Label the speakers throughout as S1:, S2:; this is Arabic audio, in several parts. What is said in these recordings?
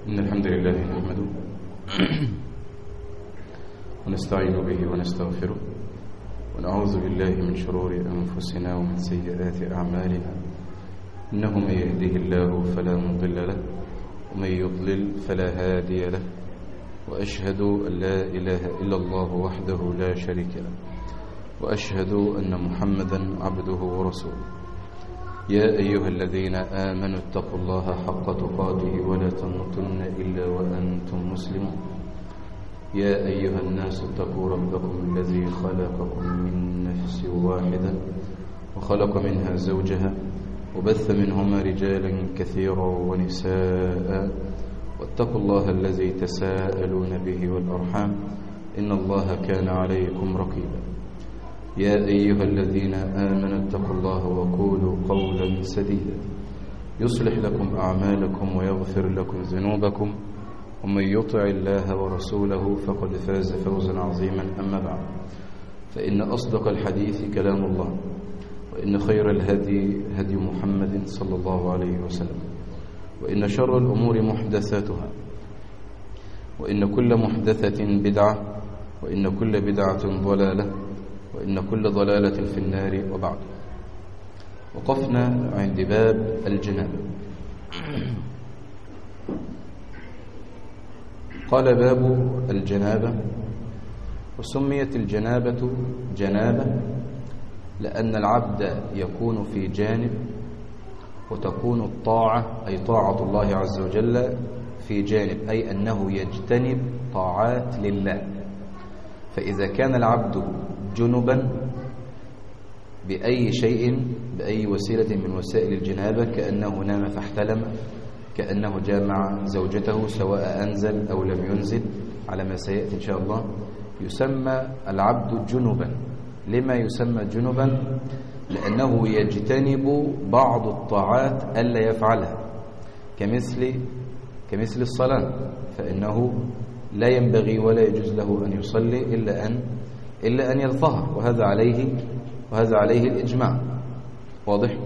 S1: إن الحمد لله نحمده ونستعين به ونستغفره ونعوذ بالله من شرور أنفسنا ومن سيئات أعمالنا. إنه من يهده الله فلا مضل له ومن يضلل فلا هادي له، وأشهد أن لا إله إلا الله وحده لا شريك له، وأشهد أن محمدا عبده ورسوله. يا أيها الذين آمنوا اتقوا الله حق تقاته ولا تموتن إلا وأنتم مسلمون. يا أيها الناس اتقوا ربكم الذي خلقكم من نفس واحدة وخلق منها زوجها وبث منهما رجالا كثيرا ونساء، واتقوا الله الذي تساءلون به والأرحام إن الله كان عليكم رقيبا. يا أيها الذين آمنوا اتقوا الله وقولوا قولا سديدا يصلح لكم أعمالكم ويغفر لكم ذنوبكم، ومن يطع الله ورسوله فقد فاز فوزا عظيما. أما بعد، فإن أصدق الحديث كلام الله، وإن خير الهدي هدي محمد صلى الله عليه وسلم، وإن شر الأمور محدثاتها، وإن كل محدثة بدعة، وإن كل بدعة ضلالة، وإن كل ضلالة في النار. وبعد، وقفنا عند باب الجنابة. قال باب الجنابة. وسميت الجنابة جنابة لأن العبد يكون في جانب، وتكون الطاعة أي طاعة الله عز وجل في جانب، أي أنه يجتنب طاعات لله. فإذا كان العبد جنبا بأي شيء، بأي وسيلة من وسائل الجنابة، كأنه نام فاحتلم، كأنه جامع زوجته سواء أنزل أو لم ينزل على ما سيأتي إن شاء الله، يسمى العبد جنبا. لما يسمى جنبا؟ لأنه يجتنب بعض الطاعات ألا يفعلها، كمثل الصلاة، فإنه لا ينبغي ولا يجوز له أن يصلي إلا أن يطهر، وهذا عليه الإجماع. واضح؟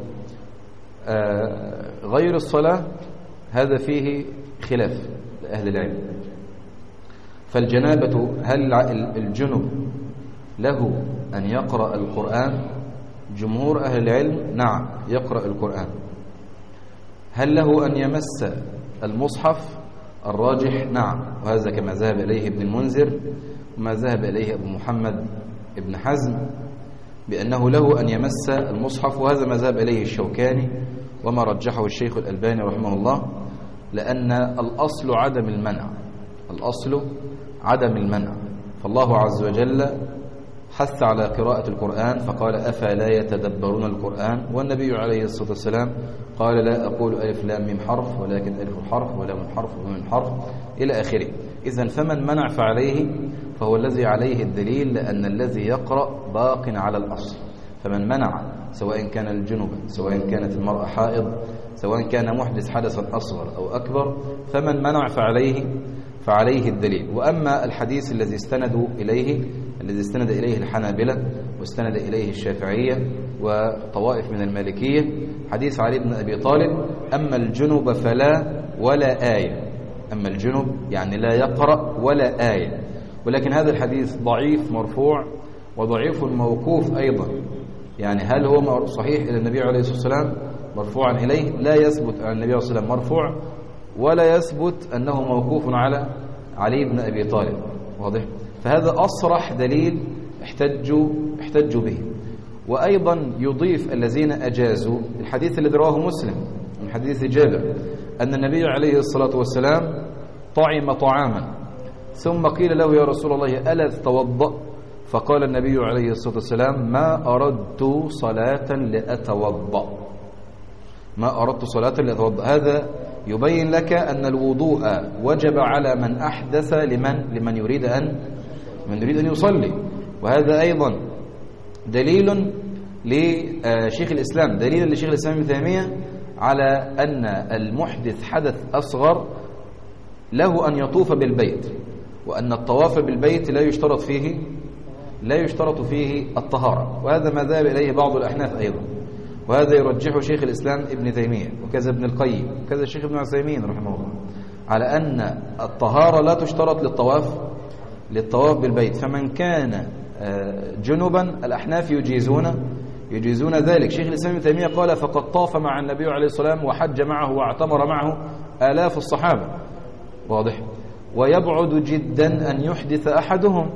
S1: غير الصلاة هذا فيه خلاف لأهل العلم. فالجنابة، هل الجنب له أن يقرأ القرآن؟ جمهور أهل العلم نعم يقرأ القرآن. هل له أن يمس المصحف؟ الراجح نعم، وهذا كما ذهب إليه ابن المنذر وما ذهب إليه أبو محمد ابن حزم، بأنه له أن يمس المصحف، وهذا ما ذهب إليه الشوكاني وما رجحه الشيخ الألباني رحمه الله، لأن الأصل عدم المنع. الأصل عدم المنع، فالله عز وجل حث على قراءة القرآن فقال أفلا يتدبرون القرآن، والنبي عليه الصلاة والسلام قال لا أقول ألف لام ميم حرف ولكن ألف حرف ولام حرف وميم حرف إلى آخره. إذن فمن منع فهو الذي عليه الدليل، لأن الذي يقرأ باق على الأصل. فمن منع سواء كان الجنوب، سواء كانت المرأة حائض، سواء كان محدث حدثا أصغر أو أكبر، فمن منع فعليه الدليل. وأما الحديث الذي استند إليه الحنابلة واستند إليه الشافعية وطوائف من المالكية، حديث علي بن أبي طالب: أما الجنوب فلا ولا آية. أما الجنوب يعني لا يقرأ ولا آية. ولكن هذا الحديث ضعيف مرفوع وضعيف موقوف أيضا. يعني هل هو صحيح إلى النبي عليه الصلاة والسلام مرفوعا إليه؟ لا يثبت عن النبي عليه الصلاة والسلام مرفوع، ولا يثبت أنه موقوف على علي بن أبي طالب. واضح؟ فهذا أصرح دليل احتجوا به. وأيضا يضيف الذين أجازوا الحديث الذي رواه مسلم من حديث جابر أن النبي عليه الصلاة والسلام طعم طعاما ثم قيل له يا رسول الله ألا تتوضأ؟ فقال النبي عليه الصلاة والسلام ما أردت صلاة لأتوضأ. ما أردت صلاة لأتوضأ. هذا يبين لك أن الوضوء وجب على من أحدث لمن يريد أن يصلي. وهذا أيضا دليل لشيخ الإسلام ابن تيمية على أن المحدث حدث أصغر له أن يطوف بالبيت، وأن الطواف بالبيت لا يشترط فيه الطهارة. وهذا ما ذهب إليه بعض الأحناف أيضا، وهذا يرجحه شيخ الإسلام ابن تيمية وكذا ابن القيم وكذا الشيخ ابن عثيمين رحمه الله على أن الطهارة لا تشترط للطواف بالبيت. فمن كان جنبا الأحناف يجيزون ذلك. شيخ الإسلام ابن تيمية قال فقد طاف مع النبي عليه الصلاة والسلام وحج معه واعتمر معه آلاف الصحابة. واضح. ويبعد جدا أن يحدث أحدهم،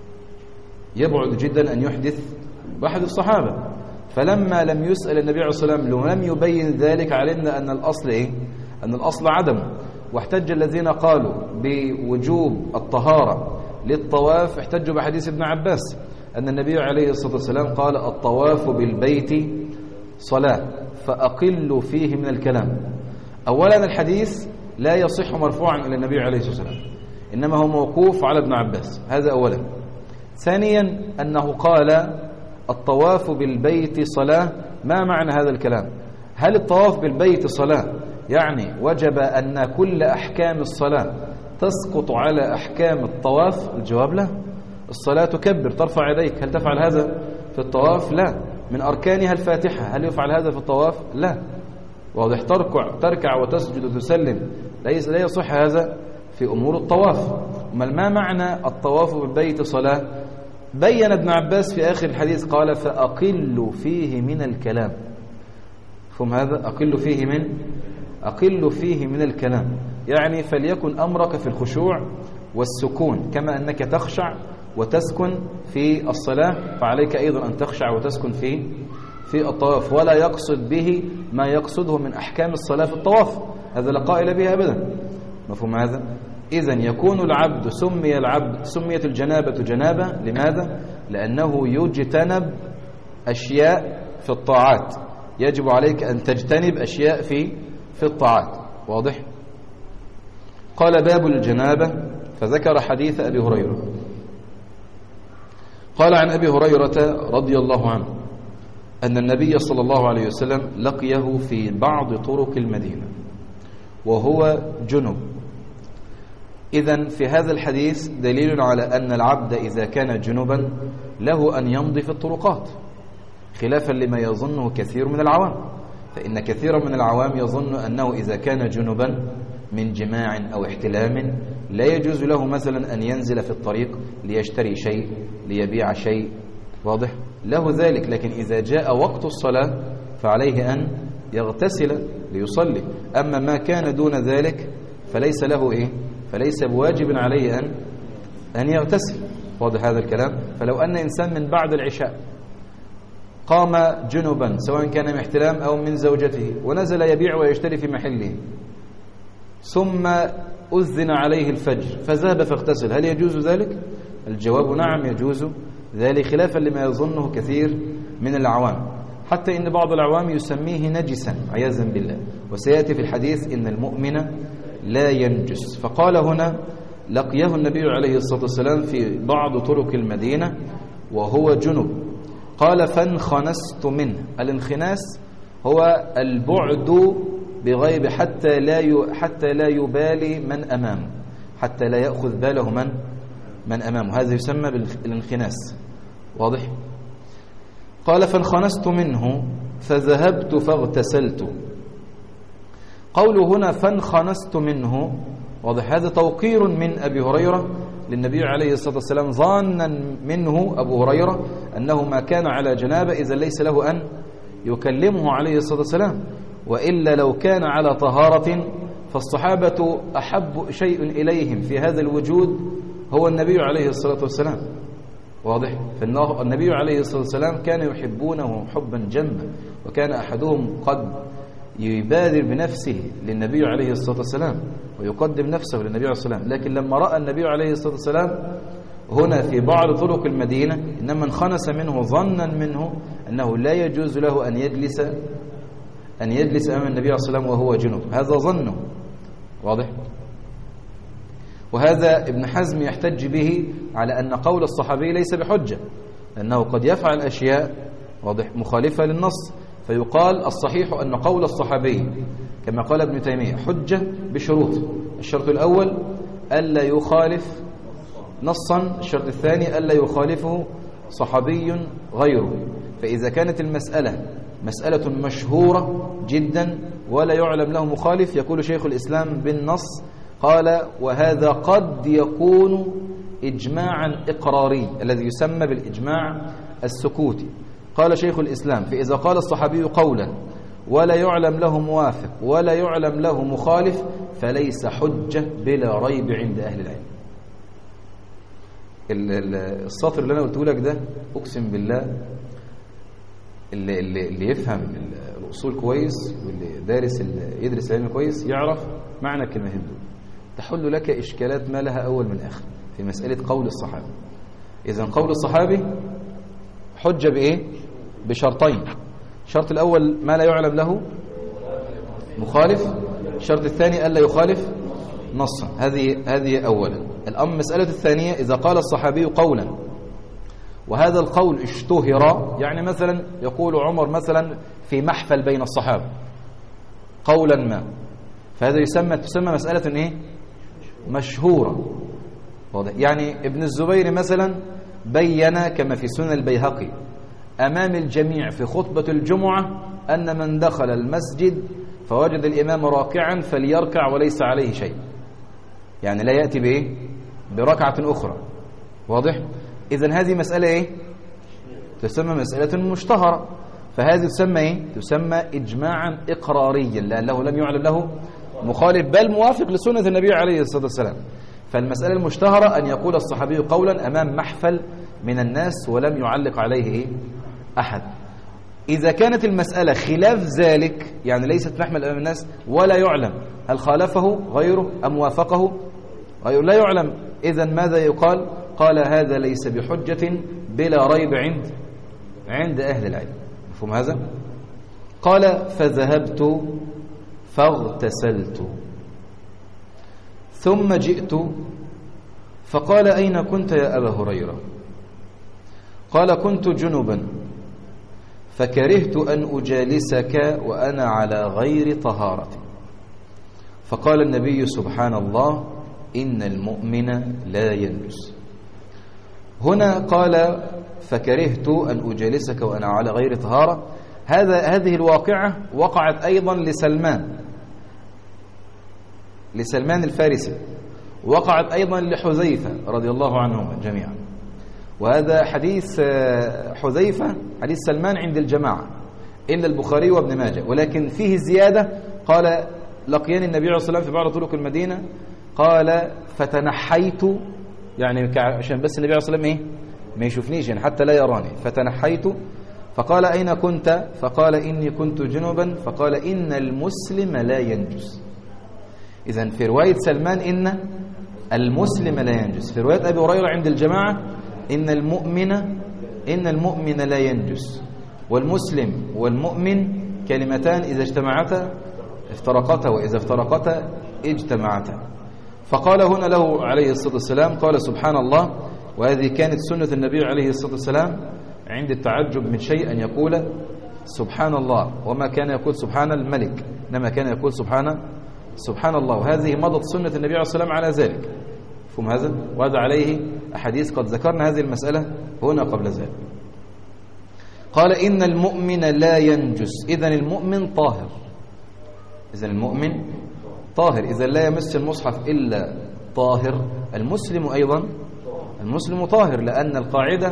S1: يبعد جدا أن يحدث أحد الصحابة. فلما لم يسأل النبي عليه الصلاة والسلام ولم يبين ذلك علمنا أن الأصل إيه؟ أن الأصل عدم. واحتج الذين قالوا بوجوب الطهارة للطواف احتجوا بحديث ابن عباس أن النبي عليه الصلاة والسلام قال الطواف بالبيت صلاة فأقل فيه من الكلام. أولا الحديث لا يصح مرفوعا إلى النبي عليه الصلاة والسلام، إنما هو موقوف على ابن عباس، هذا أولا. ثانيا أنه قال الطواف بالبيت صلاة. ما معنى هذا الكلام؟ هل الطواف بالبيت صلاة يعني وجب أن كل أحكام الصلاة تسقط على أحكام الطواف؟ الجواب لا. الصلاة تكبر ترفع يديك، هل تفعل هذا في الطواف؟ لا. من أركانها الفاتحة، هل يفعل هذا في الطواف؟ لا. واضح. تركع وتسجد وتسلم، لا يصح هذا في أمور الطواف. ما معنى الطواف بالبيت صلاة؟ بين ابن عباس في آخر الحديث قال فأقل فيه من الكلام. فهم هذا؟ أقل فيه من الكلام، يعني فليكن أمرك في الخشوع والسكون، كما أنك تخشع وتسكن في الصلاة فعليك أيضا أن تخشع وتسكن في الطواف، ولا يقصد به ما يقصده من أحكام الصلاة في الطواف، هذا لا قائل به أبدا. مفهوم هذا؟ إذن يكون سميت الجنابة جنابة. لماذا؟ لأنه يجتنب أشياء في الطاعات، يجب عليك أن تجتنب أشياء في الطاعات. واضح؟ قال باب الجنابة، فذكر حديث أبي هريرة. قال عن أبي هريرة رضي الله عنه أن النبي صلى الله عليه وسلم لقيه في بعض طرق المدينة وهو جنب. إذن في هذا الحديث دليل على أن العبد إذا كان جنبا له أن يمضي في الطرقات، خلافا لما يظنه كثير من العوام. فإن كثيرا من العوام يظن أنه إذا كان جنبا من جماع أو احتلام لا يجوز له مثلا أن ينزل في الطريق ليشتري شيء، ليبيع شيء. واضح؟ له ذلك، لكن إذا جاء وقت الصلاة فعليه أن يغتسل ليصلي. أما ما كان دون ذلك فليس له فليس بواجب عليه أن يغتسل. واضح هذا الكلام؟ فلو أن إنسان من بعد العشاء قام جنبا سواء كان من احتلام أو من زوجته ونزل يبيع ويشتري في محله، ثم أذن عليه الفجر فذهب فاغتسل، هل يجوز ذلك؟ الجواب نعم يجوز ذلك، خلافا لما يظنه كثير من العوام، حتى إن بعض العوام يسميه نجسا عياذا بالله. وسيأتي في الحديث إن المؤمن لا ينجس. فقال هنا لقيه النبي عليه الصلاة والسلام في بعض طرق المدينة وهو جنب. قال فانخنست منه. الانخناس هو البعد بغيب حتى لا يبالي من أمامه، حتى لا يأخذ باله من أمامه، هذا يسمى بالانخناس. واضح؟ قال فانخنست منه فذهبت فاغتسلت. قوله هنا فانخنست منه، واضح هذا توقير من أبي هريرة للنبي عليه الصلاة والسلام، ظانا منه أبو هريرة أنه ما كان على جنابة إذا ليس له أن يكلمه عليه الصلاة والسلام، وإلا لو كان على طهارة فالصحابة أحب شيء إليهم في هذا الوجود هو النبي عليه الصلاة والسلام. واضح؟ فالنبي عليه الصلاة والسلام كان يحبونه حبا جما، وكان أحدهم قد يبادر بنفسه للنبي عليه الصلاة والسلام ويقدم نفسه للنبي عليه الصلاة والسلام. لكن لما رأى النبي عليه الصلاة والسلام هنا في بعض طرق المدينة إنما انخنس منه ظنا منه أنه لا يجوز له أن يجلس أمام النبي عليه الصلاة والسلام وهو جنوب، هذا ظنه. واضح؟ وهذا ابن حزم يحتج به على أن قول الصحابي ليس بحجة، لأنه قد يفعل أشياء واضح مخالفة للنص، فيقال الصحيح أن قول الصحابي كما قال ابن تيمية حجة بشروط. الشرط الأول ألا يخالف نصا، الشرط الثاني ألا يخالفه صحابي غيره. فإذا كانت المسألة مسألة مشهورة جدا ولا يعلم له مخالف، يقول شيخ الإسلام بالنص قال وهذا قد يكون إجماعا إقراري الذي يسمى بالإجماع السكوتي. قال شيخ الإسلام فإذا قال الصحابي قولا ولا يعلم له موافق ولا يعلم له مخالف فليس حجة بلا ريب عند أهل العلم. السطر اللي أنا قلته لك ده أقسم بالله اللي يفهم الأصول كويس واللي يدرس العلم كويس يعرف معنى الكلمتين دول، تحل لك إشكالات ما لها أول من آخر في مسألة قول الصحابي. إذن قول الصحابي حجة بإيه؟ بشرطين. الشرط الأول ما لا يعلم له مخالف، الشرط الثاني ألا يخالف نصا. هذه أولا. الأمر مسألة الثانية إذا قال الصحابي قولا وهذا القول اشتهر، يعني مثلا يقول عمر مثلا في محفل بين الصحابة قولا ما، فهذا تسمى مسألة إيه؟ مشهورة. يعني ابن الزبير مثلا بين كما في سنن البيهقي أمام الجميع في خطبة الجمعة أن من دخل المسجد فوجد الإمام راكعا فليركع وليس عليه شيء، يعني لا يأتي بإيه؟ بركعة أخرى. واضح؟ إذن هذه مسألة إيه؟ تسمى مسألة مشتهرة، فهذه تسمى إيه؟ تسمى إجماعا إقراريا لأنه لم يعلم له مخالف بل موافق لسنة النبي عليه الصلاة والسلام. فالمسألة المشتهرة أن يقول الصحابي قولا أمام محفل من الناس ولم يعلق عليه إيه؟ أحد. إذا كانت المسألة خلاف ذلك، يعني ليست محمل أمام الناس ولا يعلم هل خالفه غيره أم وافقه غيره، لا يعلم، إذن ماذا يقال؟ قال هذا ليس بحجة بلا ريب عند أهل العلم. مفهوم هذا؟ قال فذهبت فاغتسلت ثم جئت فقال أين كنت يا أبا هريرة؟ قال كنت جنبا فكرهت أن أجالسك وأنا على غير طهارة. فقال النبي سبحان الله إن المؤمن لا ينجس. هنا قال فكرهت أن أجالسك وأنا على غير طهارة. هذه الواقعة وقعت أيضا لسلمان الفارسي، وقعت أيضا لحذيفة رضي الله عنهم جميعا. وهذا حديث حذيفة حديث سلمان عند الجماعة إلا البخاري وابن ماجه، ولكن فيه زيادة. قال لقياني النبي عليه الصلاة والسلام في بعض طرق المدينة، قال فتنحيت، يعني عشان بس النبي عليه الصلاة والسلام إيه؟ ما يشوفنيش يعني حتى لا يراني. فتنحيت فقال أين كنت؟ فقال إني كنت جنبا. فقال إن المسلم لا ينجس. إذن في رواية سلمان إن المسلم لا ينجس، في رواية أبي هريرة عند الجماعة إن المؤمن لا ينجس. والمسلم والمؤمن كلمتان إذا اجتمعتا افترقتا وإذا افترقتا اجتمعتا. فقال هنا له عليه الصلاة والسلام قال سبحان الله. وهذه كانت سنة النبي عليه الصلاة والسلام عند التعجب من شيء أن يقول سبحان الله، وما كان يقول سبحان الملك، إنما كان يقول سبحان الله. وهذه مضت سنة النبي عليه الصلاة والسلام على ذلك. فهم هذا؟ وهذا عليه أحاديث قد ذكرنا هذه المسألة هنا قبل ذلك. قال إن المؤمن لا ينجس. إذن المؤمن طاهر، إذن لا يمس المصحف إلا طاهر. المسلم أيضا طاهر، لأن القاعدة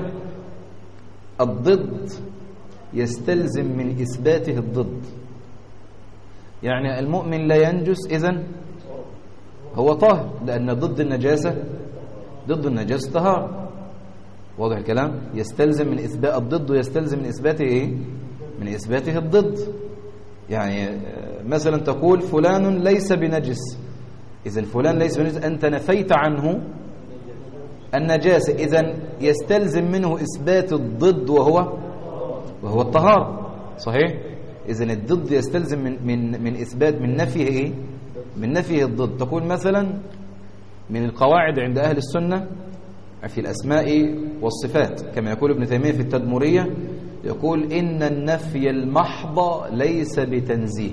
S1: الضد يستلزم من إثباته الضد. يعني المؤمن لا ينجس إذن هو طاهر، لأن ضد النجاسة طهارة. واضح الكلام؟ يستلزم من إثبات الضد ويستلزم من إثباته إيه؟ من إثباته الضد. يعني مثلا تقول فلان ليس بنجس، إذن فلان ليس بنجس أنت نفيت عنه النجاسة، إذن يستلزم منه إثبات الضد وهو الطهارة. صحيح؟ إذن الضد يستلزم من إثبات من نفيه إيه؟ من نفيه الضد. تقول مثلا من القواعد عند أهل السنة في الأسماء والصفات كما يقول ابن تيمية في التدمرية، يقول إن النفي المحض ليس بتنزيه.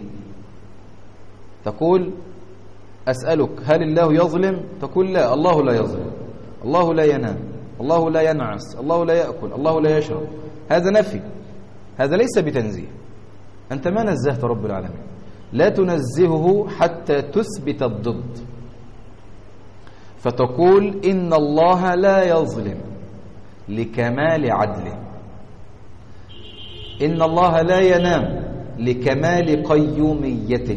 S1: تقول أسألك هل الله يظلم؟ تقول لا، الله لا يظلم، الله لا ينام، الله لا ينعس، الله لا يأكل، الله لا يشرب. هذا نفي، هذا ليس بتنزيه. أنت ما نزهت رب العالمين، لا تنزهه حتى تثبت الضد. فتقول إن الله لا يظلم لكمال عدله، إن الله لا ينام لكمال قيوميته،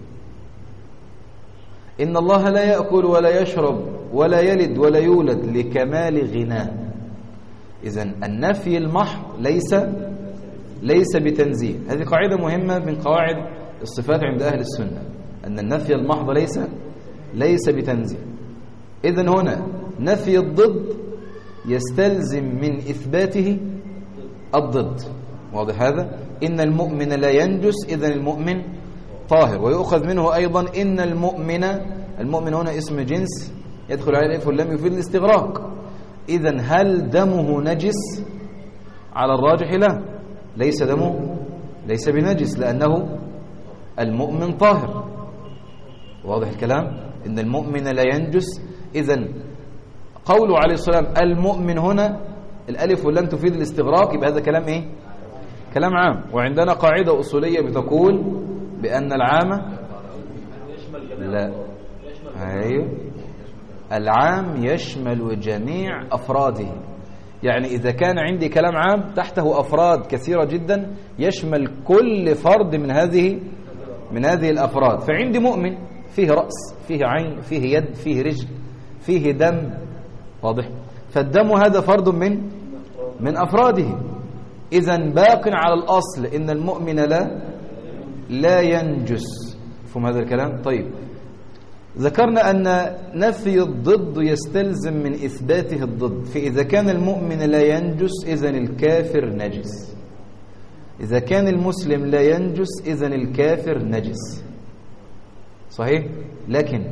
S1: إن الله لا يأكل ولا يشرب ولا يلد ولا يولد لكمال غناه. إذن النفي المحض ليس بتنزيه. هذه قاعدة مهمة من قواعد الصفات عند أهل السنة، أن النفي المحض ليس بتنزيه. إذن هنا نفي الضد يستلزم من إثباته الضد. واضح هذا؟ إن المؤمن لا ينجس، إذن المؤمن طاهر. ويؤخذ منه أيضا إن المؤمن هنا اسم جنس يدخل عليه الألف واللام يفيد الاستغراق. إذن هل دمه نجس؟ على الراجح لا، ليس دمه ليس بنجس، لأنه المؤمن طاهر. واضح الكلام؟ إن المؤمن لا ينجس. إذن قوله عليه الصلاة والسلام المؤمن هنا الألف واللام تفيد الاستغراق، يبقى هذا كلام إيه؟ كلام عام. وعندنا قاعدة أصولية بتقول بأن العام لا، أيوه، العام يشمل جميع أفراده. يعني إذا كان عندي كلام عام تحته أفراد كثيرة جدا يشمل كل فرد من هذه الأفراد. فعندي مؤمن فيه رأس، فيه عين، فيه يد، فيه رجل، فيه دم. واضح؟ فالدم هذا فرد من أفراده. إذن باق على الأصل إن المؤمن لا ينجس. فهم هذا الكلام؟ طيب، ذكرنا أن نفي الضد يستلزم من إثباته الضد. فإذا كان المؤمن لا ينجس إذن الكافر نجس، إذا كان المسلم لا ينجس إذن الكافر نجس. صحيح؟ لكن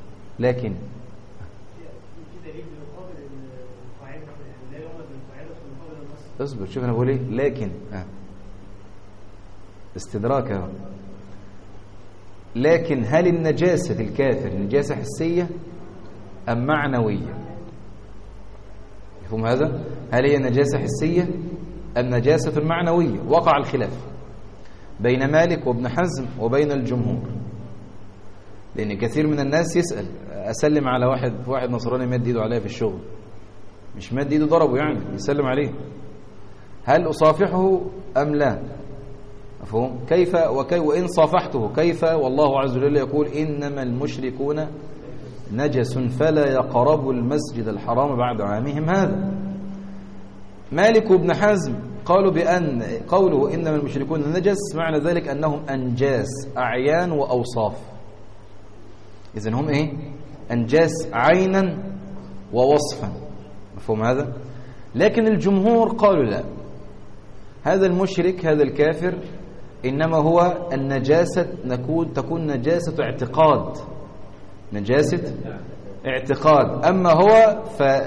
S1: اصبر، شوف أنا بقول إيه. لكن استدراك. لكن هل النجاسة الكافر نجاسة حسية أم معنوية؟ يفهم هذا؟ هل هي نجاسة حسية أم نجاسة معنوية؟ وقع الخلاف بين مالك وابن حزم وبين الجمهور، لأن كثير من الناس يسأل أسلم على واحد نصراني مد إيده عليا في الشغل، مش مد إيده ضربه، يعني يسلم عليه، هل أصافحه أم لا؟ مفهوم؟ كيف وإن صافحته كيف والله عز وجل يقول إنما المشركون نجس فلا يقربوا المسجد الحرام بعد عامهم هذا. مالك وابن حزم قالوا بأن قوله إنما المشركون نجس معنى ذلك أنهم أنجاس أعيان وأوصاف. إذن هم إيه؟ أنجاس عينا ووصفا. مفهوم هذا؟ لكن الجمهور قالوا لا، هذا المشرك هذا الكافر إنما هو النجاسة تكون نجاسة اعتقاد، نجاسة اعتقاد. أما هو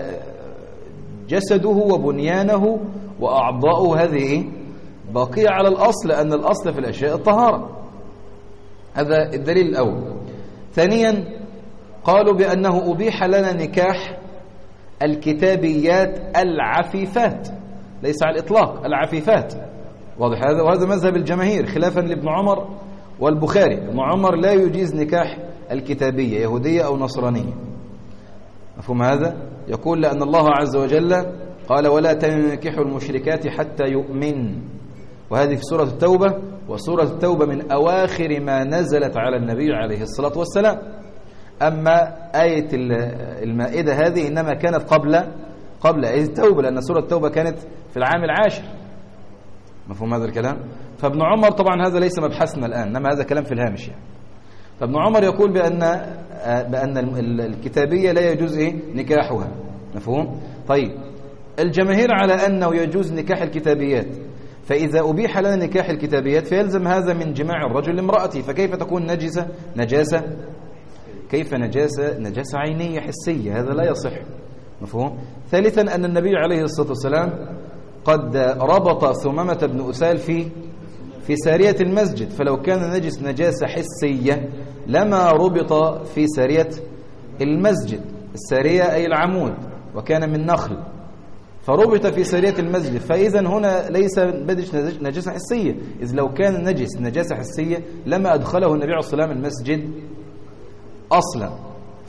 S1: فجسده وبنيانه وأعضاؤه هذه باقية على الأصل، لأن الأصل في الأشياء الطهارة. هذا الدليل الأول. ثانيا قالوا بأنه أبيح لنا نكاح الكتابيات العفيفات، ليس على الإطلاق، العفيفات. واضح هذا؟ وهذا مذهب الجماهير خلافا لابن عمر والبخاري. ابن عمر لا يجيز نكاح الكتابية يهودية أو نصرانية. مفهوم هذا؟ يقول لأن الله عز وجل قال ولا تنكحوا المشركات حتى يؤمن، وهذه في سورة التوبة، وسورة التوبة من أواخر ما نزلت على النبي عليه الصلاة والسلام. أما آية المائدة هذه إنما كانت قبل آية التوبة، لأن سورة التوبة كانت في العام العاشر. مفهوم هذا الكلام؟ فابن عمر طبعا هذا ليس مبحثنا الآن، إنما هذا كلام في الهامش يعني. فابن عمر يقول بأن الكتابية لا يجوز نكاحها. مفهوم؟ طيب، الجماهير على أنه يجوز نكاح الكتابيات، فإذا أبيح لنا نكاح الكتابيات فيلزم هذا من جماع الرجل لامرأته، فكيف تكون نجاسة؟ كيف نجاسة عينية حسية؟ هذا لا يصح. مفهوم؟ ثالثا أن النبي عليه الصلاة والسلام قد ربط ثمامة بن أسال في سارية المسجد، فلو كان نجس نجاسة حسية لما ربط في سارية المسجد. السارية أي العمود، وكان من نخل، فربط في سارية المسجد. فإذا هنا ليس بدش نجاسة حسية، إذ لو كان نجس نجاسة حسية لما أدخله النبي عليه الصلاة والسلام المسجد أصلا.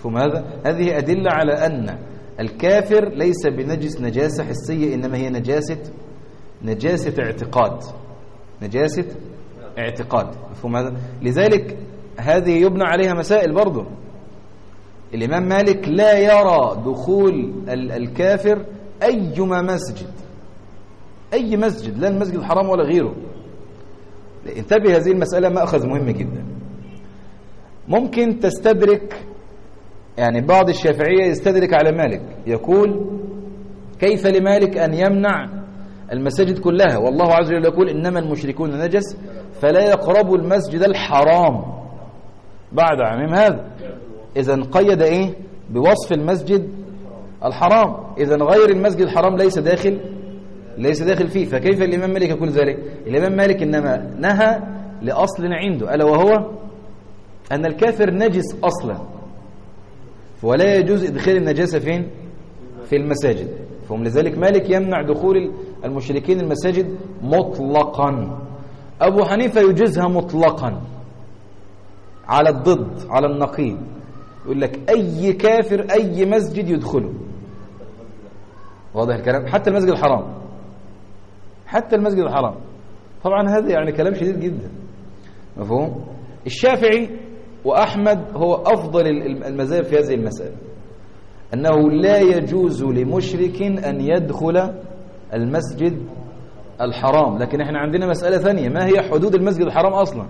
S1: فهم هذا؟ هذه أدلة على أن الكافر ليس بنجس نجاسة حسية، إنما هي نجاسة اعتقاد، نجاسة اعتقاد. فهم هذا؟ لذلك هذه يبنى عليها مسائل برضو. الإمام مالك لا يرى دخول الكافر أيما مسجد، أي مسجد، لا المسجد الحرام ولا غيره. انتبه، هذه المسألة مأخذ مهم جدا. ممكن تستدرك، يعني بعض الشافعية يستدرك على مالك، يقول كيف لمالك أن يمنع المساجد كلها، والله عز وجل يقول إنما المشركون نجس فلا يقربوا المسجد الحرام بعد عامهم هذا. إذن قيد إيه؟ بوصف المسجد الحرام، إذن غير المسجد الحرام ليس داخل فيه. فكيف الإمام مالك يقول ذلك؟ الإمام مالك إنما نهى لأصل عنده، ألا وهو أن الكافر نجس أصلا، ولا يجوز إدخال النجاسة فين؟ في المساجد. فهم لذلك مالك يمنع دخول المشركين المساجد مطلقا. أبو حنيفة يجوزها مطلقا على الضد، على النقيض، يقول لك أي كافر أي مسجد يدخله. واضح الكلام؟ حتى المسجد الحرام، حتى المسجد الحرام. طبعا هذا يعني كلام شديد جدا، مفهوم؟ الشافعي وأحمد هو أفضل المذاهب في هذه المسألة، أنه لا يجوز لمشرك أن يدخل المسجد الحرام. لكن احنا عندنا مسألة ثانية، ما هي حدود المسجد الحرام أصلا؟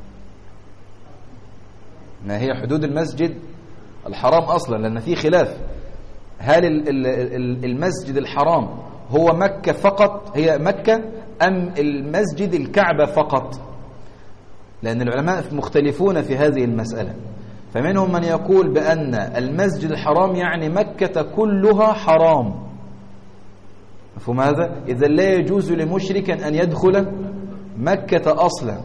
S1: ما هي حدود المسجد الحرام أصلا؟ لأن في خلاف، هل المسجد الحرام هو مكة فقط، هي مكة، أم المسجد الكعبة فقط؟ لأن العلماء مختلفون في هذه المسألة. فمنهم من يقول بأن المسجد الحرام يعني مكة كلها حرام، مفهوم هذا؟ إذا لا يجوز لمشرك أن يدخل مكة أصلا.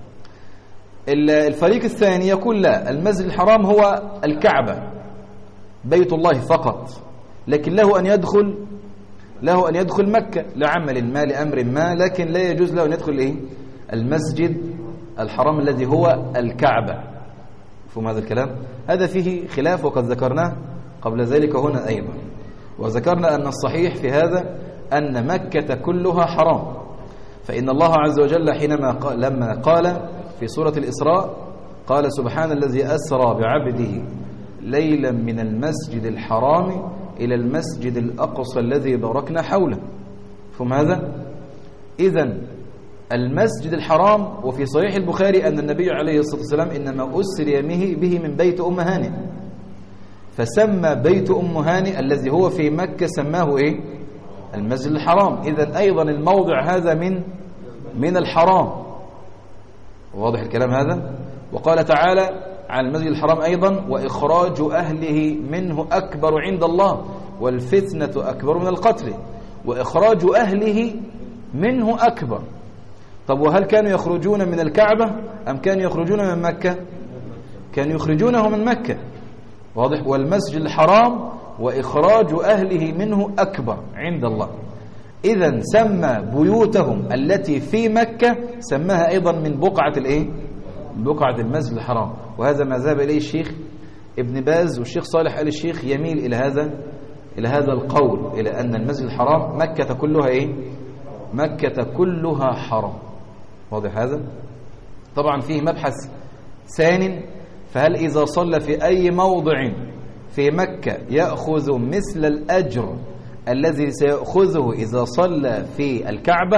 S1: الفريق الثاني يقول لا، المسجد الحرام هو الكعبة، بيت الله فقط، لكن له أن يدخل مكة لعمل ما، لأمر ما، لكن لا يجوز له أن يدخل إيه؟ المسجد الحرام الذي هو الكعبة. مفهوم هذا الكلام؟ هذا فيه خلاف، وقد ذكرناه قبل ذلك هنا أيضا. وذكرنا أن الصحيح في هذا أن مكة كلها حرام. فإن الله عز وجل لما قال في سورة الإسراء، قال سبحان الذي أسرى بعبده ليلا من المسجد الحرام إلى المسجد الأقصى الذي باركنا حوله. فهم هذا؟ إذن المسجد الحرام، وفي صحيح البخاري أن النبي عليه الصلاة والسلام إنما أسري به من بيت أم هانئ، فسمى بيت أم هانئ الذي هو في مكة سماه إيه؟ المسجد الحرام. إذن أيضا الموضع هذا من الحرام. واضح الكلام هذا؟ وقال تعالى عن المسجد الحرام أيضا: وإخراج أهله منه أكبر عند الله والفتنة أكبر من القتل. وإخراج أهله منه أكبر. طب وهل كانوا يخرجون من الكعبة أم كانوا يخرجون من مكة؟ كانوا يخرجونه من مكة. واضح؟ والمسجد الحرام وإخراج أهله منه أكبر عند الله. إذن سمى بيوتهم التي في مكة سماها أيضا من بقعة الإيه؟ بقعة المسجد الحرام. وهذا ما ذهب إليه الشيخ ابن باز والشيخ صالح آل الشيخ، يميل إلى هذا القول، إلى أن المسجد الحرام مكة كلها إيه؟ مكة كلها حرام. واضح هذا؟ طبعا فيه مبحث ثان، فهل إذا صلى في أي موضع في مكة يأخذ مثل الأجر الذي سيأخذه إذا صلى في الكعبة،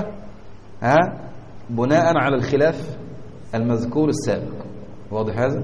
S1: بناء على الخلاف المذكور السابق. واضح هذا؟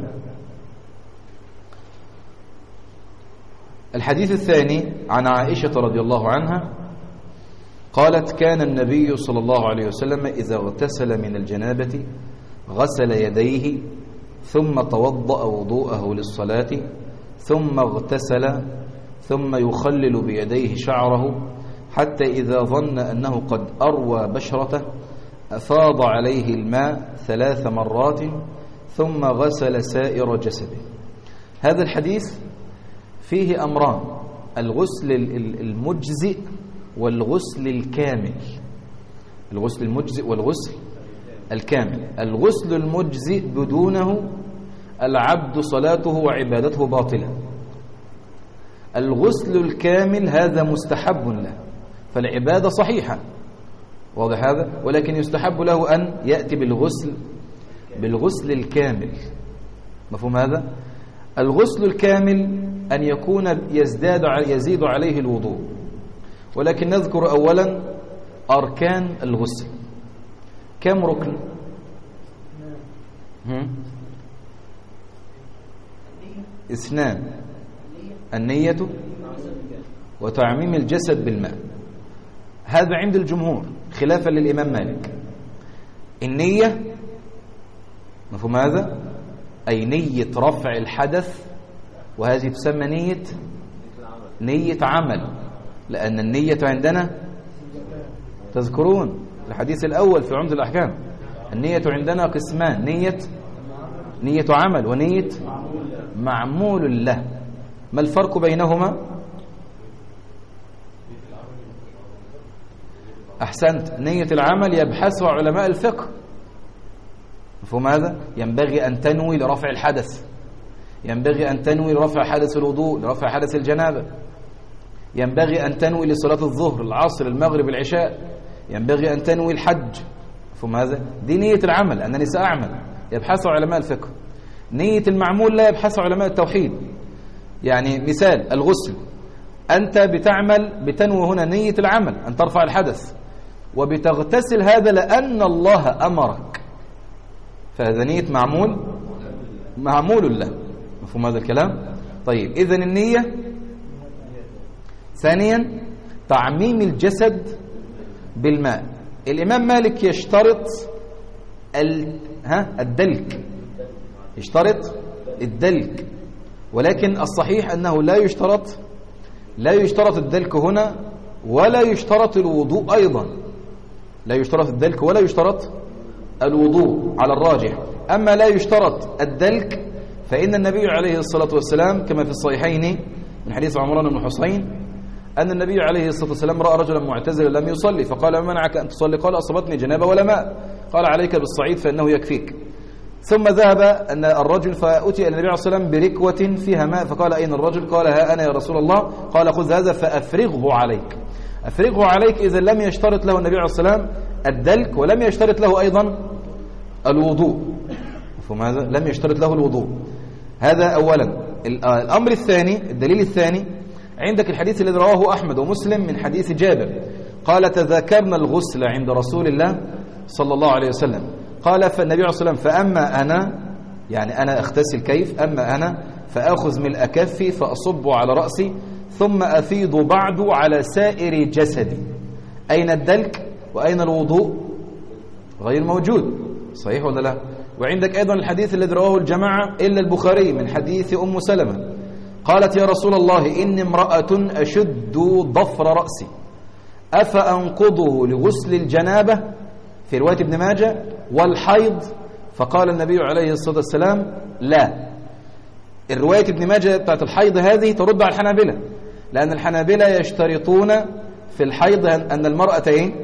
S1: الحديث الثاني عن عائشة رضي الله عنها قالت: كان النبي صلى الله عليه وسلم إذا اغتسل من الجنابة غسل يديه ثم توضأ وضوءه للصلاة ثم اغتسل ثم يخلل بيديه شعره حتى إذا ظن أنه قد أروى بشرته أفاض عليه الماء 3 مرات ثم غسل سائر جسده. هذا الحديث فيه أمران: الغسل المجزئ والغسل الكامل. الغسل المجزئ والغسل الكامل. الغسل المجزئ بدونه العبد صلاته وعبادته باطلة، الغسل الكامل هذا مستحب له، فالعبادة صحيحة، واضح هذا، ولكن يستحب له أن يأتي بالغسل الكامل. مفهوم هذا؟ الغسل الكامل أن يكون يزيد عليه الوضوء. ولكن نذكر أولا أركان الغسل. كم ركن؟ اثنان: النية وتعميم الجسد بالماء. هذا عند الجمهور خلافا للإمام مالك. النية مفهوم هذا؟ أي نية رفع الحدث، وهذه تسمى نية عمل، لأن النية عندنا تذكرون الحديث الأول في عمدة الأحكام، النية عندنا قسمان: نية عمل ونية معمول له. ما الفرق بينهما؟ أحسنت. نية العمل يبحثها علماء الفقه، مفهوم هذا؟ ينبغي أن تنوي لرفع الحدث، ينبغي أن تنوي لرفع حدث الوضوء، لرفع حدث الجنابة، ينبغي أن تنوي لصلاة الظهر، العصر، المغرب، العشاء، ينبغي أن تنوي الحج، مفهوم هذا؟ دي نية العمل، أنني سأعمل، يبحثها علماء الفقه. نية المعمول لا يبحثها علماء التوحيد. يعني مثال الغسل، أنت بتنوي هنا نية العمل، أن ترفع الحدث، وبتغتسل هذا لأن الله أمرك، فهذا نية معمول له، مفهوم هذا الكلام؟ طيب، إذن النية. ثانيا تعميم الجسد بالماء. الإمام مالك يشترط الدلك، يشترط الدلك، ولكن الصحيح أنه لا يشترط الدلك هنا، ولا يشترط الوضوء أيضا، لا يشترط الدلك ولا يشترط الوضوء على الراجح. أما لا يشترط الدلك فإن النبي عليه الصلاة والسلام كما في الصحيحين من حديث عمران بن حسين أن النبي عليه الصلاة والسلام رأى رجلا معتزلا لم يصلي، فقال: ما منعك أن تصلي؟ قال: أصابتني جنابة ولا ماء. قال: عليك بالصعيد فإنه يكفيك. ثم ذهب أن الرجل فأتي النبي عليه الصلاة والسلام بركوة فيها ماء، فقال: أين الرجل؟ قال: ها أنا يا رسول الله. قال: خذ هذا فأفرغه عليك. أفرغه عليك إذا لم يشترط له النبي عليه الصلاة والسلام الدلك، ولم يشترط له أيضا الوضوء، مفهوم هذا؟ لم يشترط له الوضوء. هذا أولا. الأمر الثاني، الدليل الثاني، عندك الحديث الذي رواه أحمد ومسلم من حديث جابر قال: تذكرنا الغسل عند رسول الله صلى الله عليه وسلم. قال فالنبي عليه الصلاة والسلام: فأما أنا، يعني أنا أغتسل كيف؟ أما أنا فأخذ ملء كفي فأصب على رأسي ثم أفيض بعد على سائر جسدي. أين الدلك وأين الوضوء؟ غير موجود، صحيح ولا لا؟ وعندك أيضا الحديث الذي رواه الجماعة إلا البخاري من حديث أم سلمة قالت: يا رسول الله إني امرأة أشد ضفر رأسي أفأنقضه لغسل الجنابة، في رواية ابن ماجه، والحيض؟ فقال النبي عليه الصلاة والسلام: لا. الرواية ابن ماجه بتاعت الحيض هذه ترد على الحنابلة، لأن الحنابلة يشترطون في الحيض أن المرأة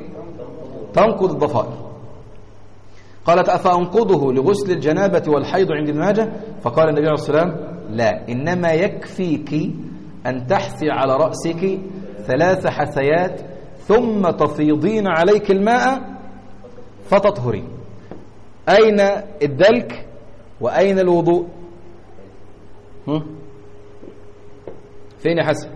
S1: تنقض الضفائر. قالت: أفأنقضه لغسل الجنابة والحيض عند ابن ماجه؟ فقال النبي عليه الصلاة والسلام: لا، إنما يكفيك أن تحثي على رأسك 3 حثيات ثم تفيضين عليك الماء فتطهرين. أين الدلك وأين الوضوء؟ فين يا حسن؟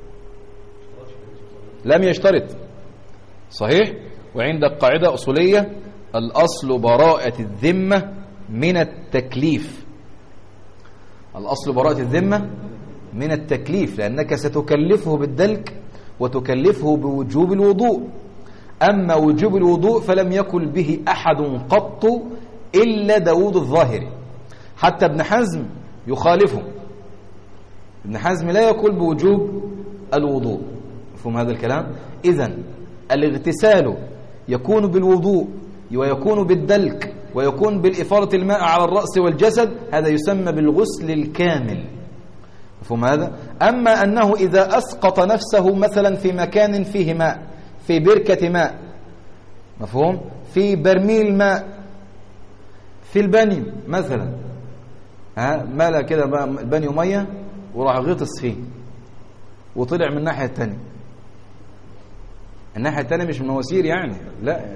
S1: لم يشترط، صحيح. وعندك قاعدة أصولية: الأصل براءة الذمة من التكليف. الأصل براءة الذمة من التكليف، لأنك ستكلفه بالدلك وتكلفه بوجوب الوضوء. أما وجوب الوضوء فلم يقل به أحد قط إلا داود الظاهري، حتى ابن حزم يخالفه. ابن حزم لا يقول بوجوب الوضوء، مفهوم هذا الكلام؟ إذن الاغتسال يكون بالوضوء ويكون بالدلك ويكون بالإفاضة الماء على الرأس والجسد، هذا يسمى بالغسل الكامل، مفهوم هذا؟ أما أنه إذا أسقط نفسه مثلا في مكان فيه ماء، في بركة ماء، مفهوم؟ في برميل ماء، في البانيو مثلا، مالا كده البانيو مية وراح غطس فيه، وطلع من الناحية التانية. الناحية التانية مش من مواسير يعني، لا،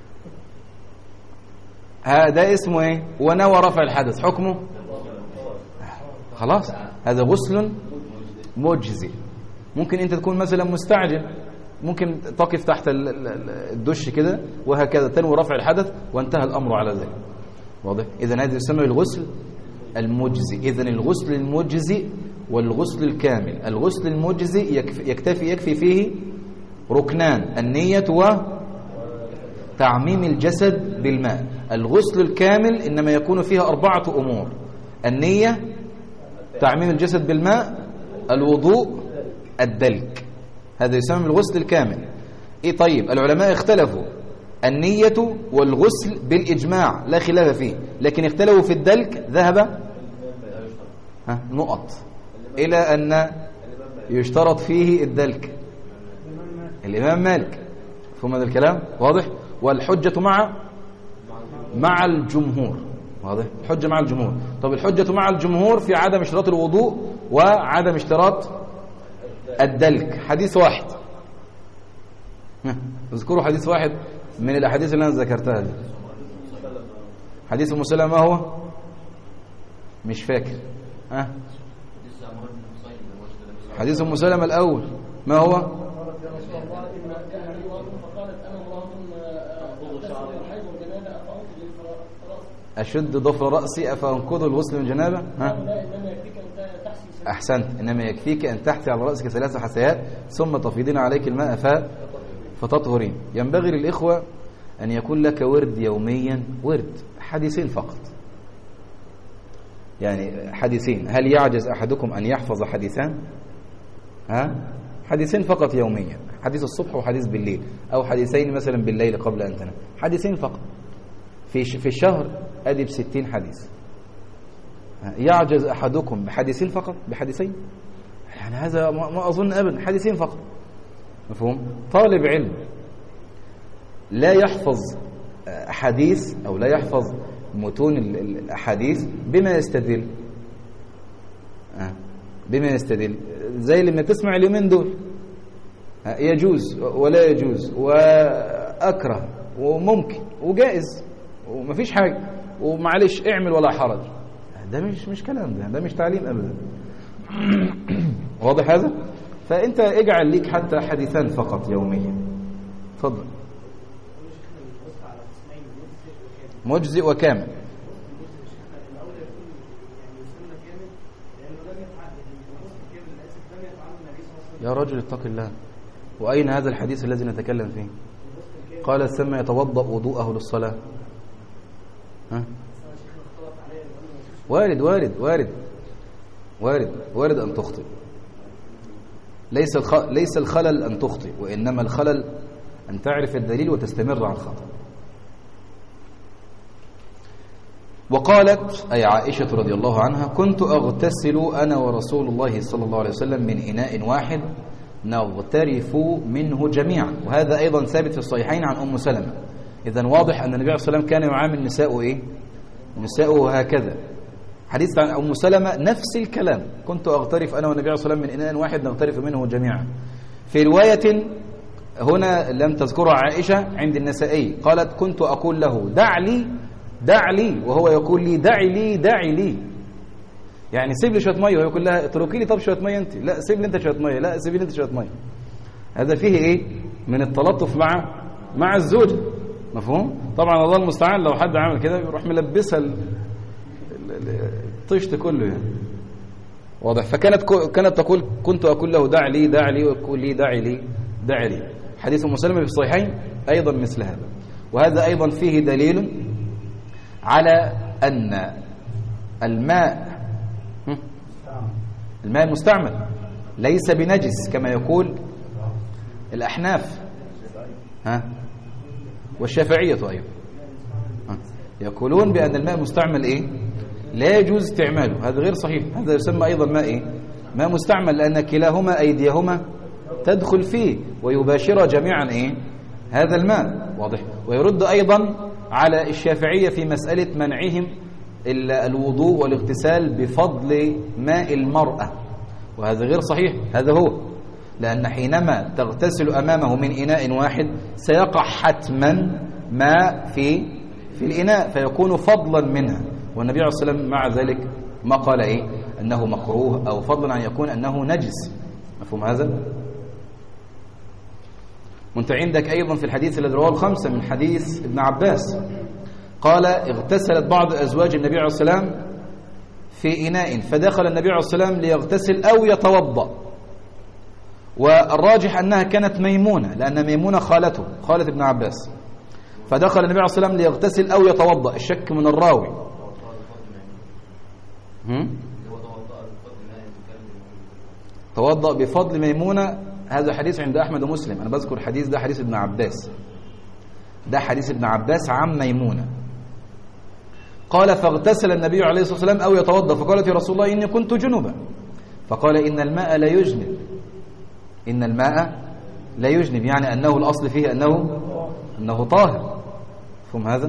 S1: هذا اسمه ايه؟ ونوى رفع الحدث، حكمه خلاص هذا غسل مجزئ. ممكن انت تكون مثلا مستعجل، ممكن تقف تحت الدش كده وهكذا تنوي رفع الحدث وانتهى الامر على ذلك. واضح؟ اذا هذا يسمى الغسل المجزئ. اذا الغسل المجزئ والغسل الكامل. الغسل المجزئ يكفي فيه ركنان: النية وتعميم الجسد بالماء. الغسل الكامل إنما يكون فيها 4 أمور: النية، تعميم الجسد بالماء، الوضوء، الدلك. هذا يسمى الغسل الكامل. إيه طيب، العلماء اختلفوا. النية والغسل بالإجماع لا خلاف فيه، لكن اختلفوا في الدلك. ذهب نقط إلى أن يشترط فيه الدلك الإمام مالك. فهم هذا الكلام واضح؟ والحجة مع الجمهور. واضح؟ الحجة مع الجمهور. طب الحجة مع الجمهور في عدم اشتراط الوضوء وعدم اشتراط الدلك. حديث واحد، اذكروا حديث واحد من الأحاديث اللي أنا ذكرتها دي. حديث أم سلمة ما هو؟ مش فاكر. حديث أم سلمة الأول ما هو؟ أشد ضفر رأسي أفأنقض الغسل من جنابه؟ أحسنت. إنما يكفيك أن تحثي على رأسك 3 حثيات ثم تفيضين عليك الماء فتطهرين. ينبغي للإخوة أن يكون لك ورد يوميا، ورد حديثين فقط، يعني حديثين. هل يعجز أحدكم أن يحفظ حديثان؟ حديثين فقط يوميا، حديث الصبح وحديث بالليل، أو حديثين مثلا بالليل قبل أن تنام. حديثين فقط في الشهر أدي ب60 حديث. يعجز أحدكم بحديثين فقط، بحديثين؟ يعني هذا ما أظن أبدا. حديثين فقط، مفهوم؟ طالب علم لا يحفظ حديث أو لا يحفظ متون الأحاديث بما يستدل. بما يستدل زي لما تسمع اليومين دول يجوز ولا يجوز وأكره وممكن وجائز ومفيش حاجة ومعلش اعمل ولا حرج. ده مش كلام، ده مش تعليم أبدا. واضح هذا؟ فأنت اجعل ليك حتى حديثان فقط يوميا. تفضل. مجزئ وكامل. يا رجل اتق الله، وأين هذا الحديث الذي نتكلم فيه؟ قال ثم يتوضأ وضوءه للصلاة. وارد وارد وارد وارد وارد أن تخطئ. ليس الخلل أن تخطئ، وإنما الخلل أن تعرف الدليل وتستمر على الخطأ. وقالت أي عائشة رضي الله عنها: كنت أغتسل أنا ورسول الله صلى الله عليه وسلم من إناء واحد نغترف منه جميعا. وهذا أيضا ثابت في الصحيحين عن أم سلمة. إذن واضح أن النبي صلى الله عليه وسلم كان يعامل نساءه إيه؟ نساءه هكذا. حديث عن أم سلمة نفس الكلام: كنت أغترف أنا والنبي صلى الله عليه وسلم من إناء واحد نغترف منه جميعا. في رواية هنا لم تذكرها عائشة عند النسائي قالت: كنت أقول له دع لي وهو يقول لي دعي لي، يعني سيب لي شويه ميه، وهو يقول لها اتركي لي طب شويه ميه انت، لا سيب لي انت شويه ميه، لا سيب لي انت شويه ميه. هذا فيه ايه من التلطف مع الزوجه، مفهوم؟ طبعا الله المستعان لو حد عمل كده يروح ملبسها الطشت كله يعني. واضح؟ كانت تقول: كنت اقول له دع لي ويقول لي دعي لي. حديث ام سلمة في الصحيحين ايضا مثل هذا. وهذا ايضا فيه دليل على أن الماء المستعمل ليس بنجس كما يقول الأحناف والشافعية أيضا. يقولون بأن الماء المستعمل إيه؟ لا يجوز استعماله. هذا غير صحيح. هذا يسمى أيضا ماء إيه؟ ماء مستعمل، لأن كلاهما أيديهما تدخل فيه ويباشر جميعا إيه؟ هذا الماء. واضح؟ ويرد أيضا على الشافعية في مسألة منعهم الوضوء والاغتسال بفضل ماء المرأة، وهذا غير صحيح. هذا هو لأن حينما تغتسل أمامه من إناء واحد سيقع حتما ماء في الإناء فيكون فضلا منها، والنبي عليه الصلاة والسلام مع ذلك ما قال أنه مكروه أو فضلا عن يكون أنه نجس. مفهوم هذا؟ وانت عندك أيضا في الحديث الذي رواه الخمسة من حديث ابن عباس قال اغتسلت بعض أزواج النبي عليه الصلاة والسلام في إناء فدخل النبي عليه الصلاة والسلام ليغتسل أو يتوضأ، والراجح أنها كانت ميمونة لأن ميمونة خالته خالة ابن عباس، فدخل النبي عليه الصلاة والسلام ليغتسل أو يتوضأ، الشك من الراوي. توضأ بفضل ميمونة، هذا حديث عند أحمد ومسلم، أنا بذكر حديث ده حديث ابن عباس، ده حديث ابن عباس عن ميمونة. قال فاغتسل النبي عليه الصلاة والسلام أو يتوضأ، فقالت يا رسول الله إني كنت جنبا، فقال إن الماء لا يجنب، إن الماء لا يجنب، يعني أنه الأصل فيه أنه طاهر. فهم هذا؟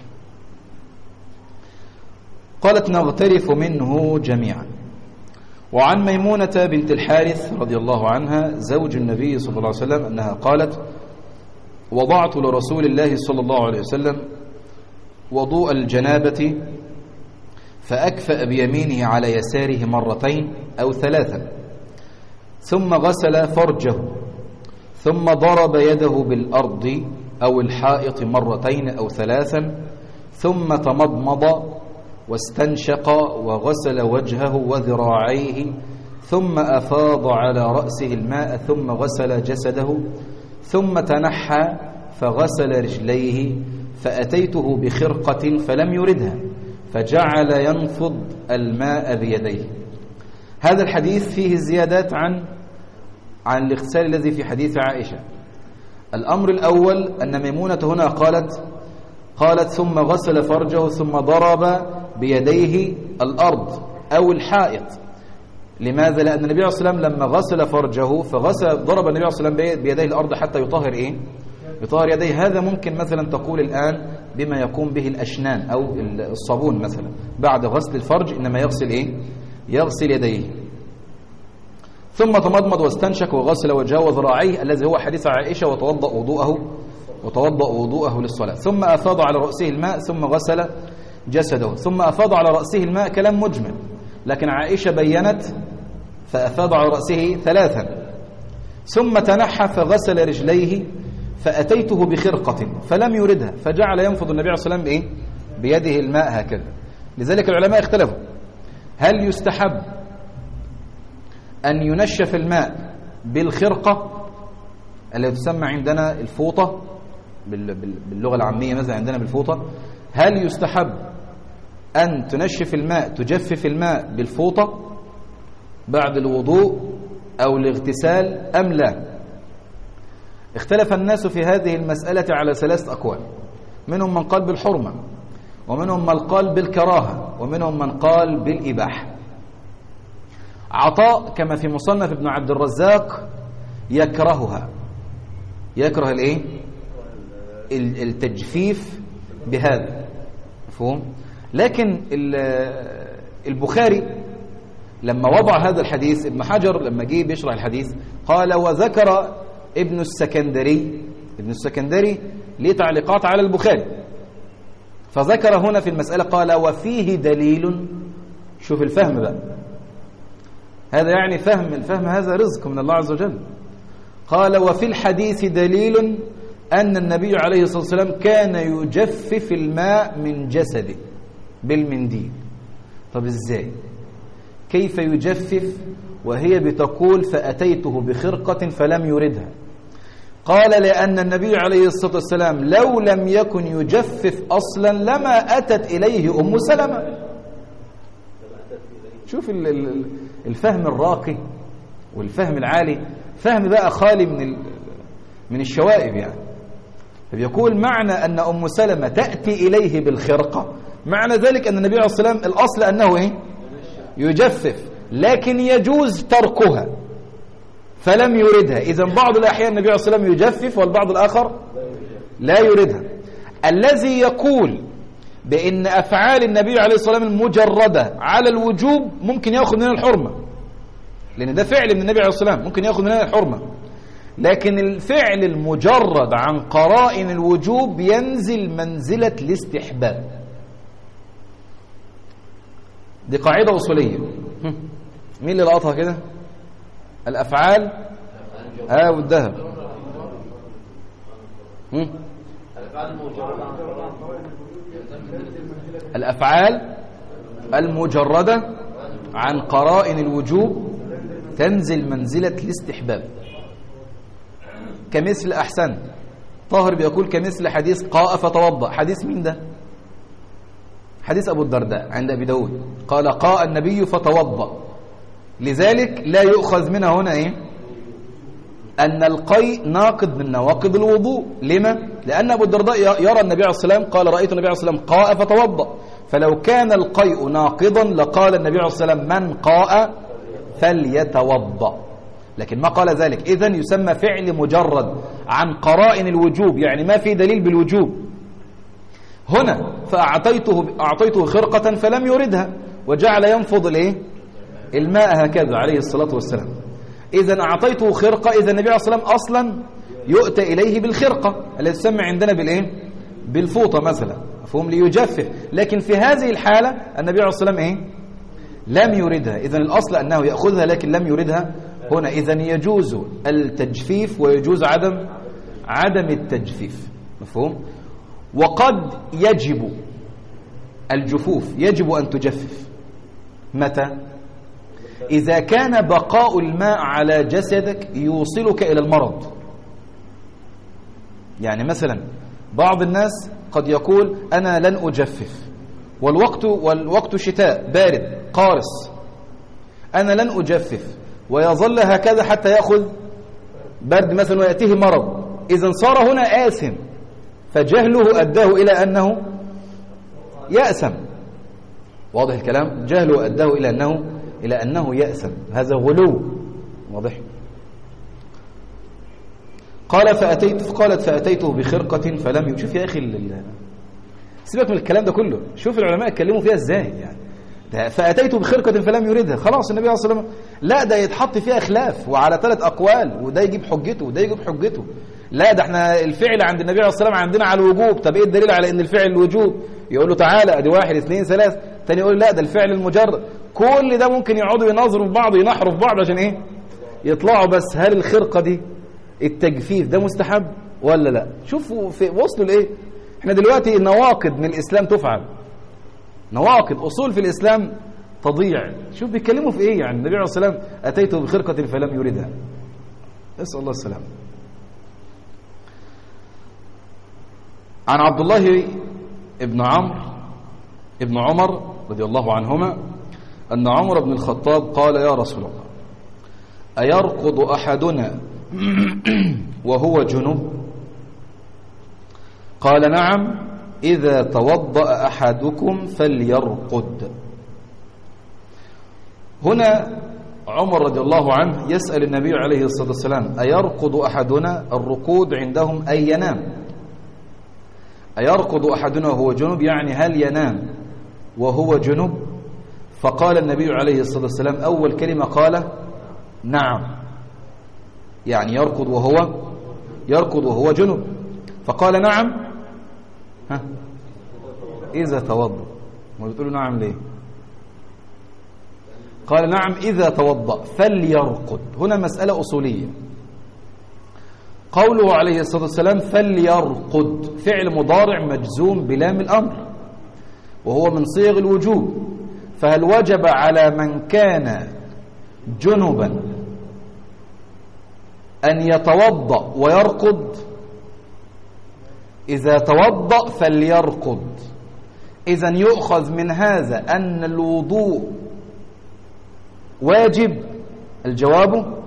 S1: قالت نغترف منه جميعا. وعن ميمونة بنت الحارث رضي الله عنها زوج النبي صلى الله عليه وسلم أنها قالت وضعت لرسول الله صلى الله عليه وسلم وضوء الجنابة فأكفأ بيمينه على يساره مرتين أو ثلاثا، ثم غسل فرجه، ثم ضرب يده بالأرض أو الحائط مرتين أو ثلاثا، ثم تمضمض واستنشق وغسل وجهه وذراعيه، ثم أفاض على رأسه الماء، ثم غسل جسده، ثم تنحى فغسل رجليه، فأتيته بخرقة فلم يردها فجعل ينفض الماء بيديه. هذا الحديث فيه زيادات عن الاغتسال الذي في حديث عائشة. الأمر الأول أن ميمونة هنا قالت ثم غسل فرجه ثم ضرب بيديه الأرض أو الحائط. لماذا؟ لأن النبي عليه الصلاة والسلام لما غسل فرجه ضرب النبي عليه الصلاة والسلام بيديه الأرض حتى يطهر يطهر يديه. هذا ممكن مثلا تقول الآن بما يقوم به الأشنان أو الصابون مثلا بعد غسل الفرج إنما يغسل يغسل يديه. ثم تمضمض واستنشق وغسل وجهه وذراعيه الذي هو حديث عائشة وتوضأ وضوءه للصلاة. ثم أفاض على رأسه الماء ثم غسل جسده. ثم أفاض على رأسه الماء كلام مجمل، لكن عائشة بيّنت فأفاض على رأسه ثلاثا، ثم تنحى فغسل رجليه، فأتيته بخرقة فلم يردها فجعل ينفض النبي عليه الصلاة والسلام بيده الماء هكذا. لذلك العلماء اختلفوا هل يستحب أن ينشف الماء بالخرقة التي تسمى عندنا الفوطة باللغة العامية مثلا عندنا بالفوطة، هل يستحب أن تنشف الماء تجفف الماء بالفوطة بعد الوضوء أو الاغتسال أم لا؟ اختلف الناس في هذه المسألة على ثلاثة أقوال، منهم من قال بالحرمة، ومنهم من قال بالكراهة، ومنهم من قال بالإباحة. عطاء كما في مصنف ابن عبد الرزاق يكرهها، يكره التجفيف بهذا، مفهوم؟ لكن البخاري لما وضع هذا الحديث، ابن حجر لما جه بيشرح الحديث قال وذكر ابن السكندري ليه تعليقات على البخاري، فذكر هنا في المسألة قال وفيه دليل. شوف الفهم بقى، هذا يعني الفهم هذا رزق من الله عز وجل. قال وفي الحديث دليل أن النبي عليه الصلاة والسلام كان يجفف الماء من جسده بالمنديل. طب ازاي؟ كيف يجفف وهي بتقول فأتيته بخرقة فلم يردها؟ قال لأن النبي عليه الصلاة والسلام لو لم يكن يجفف أصلا لما أتت إليه أم سلمة. شوف الفهم الراقي والفهم العالي، فهم بقى خالي من الشوائب يعني. فبيقول معنى أن أم سلمة تأتي إليه بالخرقة معنى ذلك أن النبي عليه الصلاة والسلام الأصل أنه يجفف، لكن يجوز تركها فلم يردها. إذن بعض الأحيان النبي عليه الصلاة والسلام يجفف والبعض الآخر لا يردها. الذي يقول بأن أفعال النبي عليه الصلاة والسلام المجردة على الوجوب ممكن يأخذ من الحرمة، لأن ده فعل من النبي عليه الصلاة والسلام ممكن يأخذ منها الحرمة، لكن الفعل المجرد عن قرائن الوجوب ينزل منزلة الاستحباب. دي قاعدة أصولية. مين اللي لقطها كده؟ الأفعال والذهب. الأفعال المجردة عن قرائن الوجوب تنزل منزلة الاستحباب، كمثل أحسن طاهر بيقول كمثل حديث قاء فتوضأ. حديث مين ده؟ حديث أبو الدرداء عند أبي داود، قال قاء النبي فتوضأ. لذلك لا يؤخذ منها هنا أن القيء ناقض من نواقض الوضوء. لما؟ لأن أبو الدرداء يرى النبي عليه الصلاة والسلام قال رأيت النبي عليه الصلاة والسلام قاء فتوضأ، فلو كان القيء ناقضا لقال النبي عليه الصلاة والسلام من قاء فليتوضأ، لكن ما قال ذلك. إذن يسمى فعل مجرد عن قرائن الوجوب، يعني ما في دليل بالوجوب. هنا فأعطيته خرقة فلم يردها وجعل ينفض الماء هكذا عليه الصلاة والسلام. إذن أعطيته خرقة، إذا النبي عليه الصلاة والسلام أصلا يؤتى إليه بالخرقة التي تسمى عندنا بالفوطة مثلا، مفهوم، ليجفف. لكن في هذه الحالة النبي عليه الصلاة والسلام لم يردها. إذن الأصل أنه يأخذها لكن لم يردها هنا. إذن يجوز التجفيف ويجوز عدم التجفيف، مفهوم. وقد يجب الجفوف، يجب أن تجفف. متى؟ إذا كان بقاء الماء على جسدك يوصلك إلى المرض. يعني مثلا بعض الناس قد يقول أنا لن أجفف والوقت شتاء بارد قارس، أنا لن أجفف، ويظل هكذا حتى يأخذ برد مثلا ويأتيه مرض. إذن صار هنا آثم، فجهله أداه إلى أنه يأثم. واضح الكلام؟ جهله أداه إلى أنه يأثم، هذا غلو. واضح؟ قالت فأتيته بخرقة فلم يشوف. يا أخي سيبك من الكلام ده كله، شوف العلماء اتكلموا فيها ازاي. يعني فأتيته بخرقة فلم يردها، خلاص النبي عليه الصلاة والسلام لا ده يتحط فيها خلاف وعلى 3 أقوال، وده يجيب حجته وده يجيب حجته. لا ده احنا الفعل عند النبي عليه الصلاة والسلام عندنا على الوجوب. طب ايه الدليل على ان الفعل الوجوب؟ يقول له تعالى ادي 1 2 3، تاني يقول لا ده الفعل المجرد. كل ده ممكن يقعدوا يناظروا في بعض وينحروا في بعض عشان يطلعوا. بس هل الخرقة دي التجفيف ده مستحب ولا لا؟ شوفوا وصلوا احنا دلوقتي نواقض من الإسلام تفعل، نواقض أصول في الإسلام تضيع. شوف بيتكلموا في يعني النبي عليه الصلاة والسلام أتيته بخرقة فلم يردها، نسأل الله السلام. عن عبد الله ابن عمر رضي الله عنهما أن عمر بن الخطاب قال يا رسول الله أيرقض أحدنا وهو جنوب؟ قال نعم إذا توضأ أحدكم فليرقد. هنا عمر رضي الله عنه يسأل النبي عليه الصلاة والسلام أيرقض أحدنا؟ الرقود عندهم أي ينام. أيرقض أحدنا وهو جنوب يعني هل ينام وهو جنوب؟ فقال النبي عليه الصلاة والسلام أول كلمة قال نعم، يعني يرقض وهو جنوب. فقال نعم إذا توضأ. ما بتقولوا نعم ليه؟ قال نعم إذا توضأ فليرقد. هنا مسألة أصولية. قوله عليه الصلاة والسلام فليرقد فعل مضارع مجزوم بلام الأمر وهو من صيغ الوجوب، فهل وجب على من كان جنبا أن يتوضأ ويرقد؟ إذا توضأ فليرقد. إذن يؤخذ من هذا أن الوضوء واجب. الجواب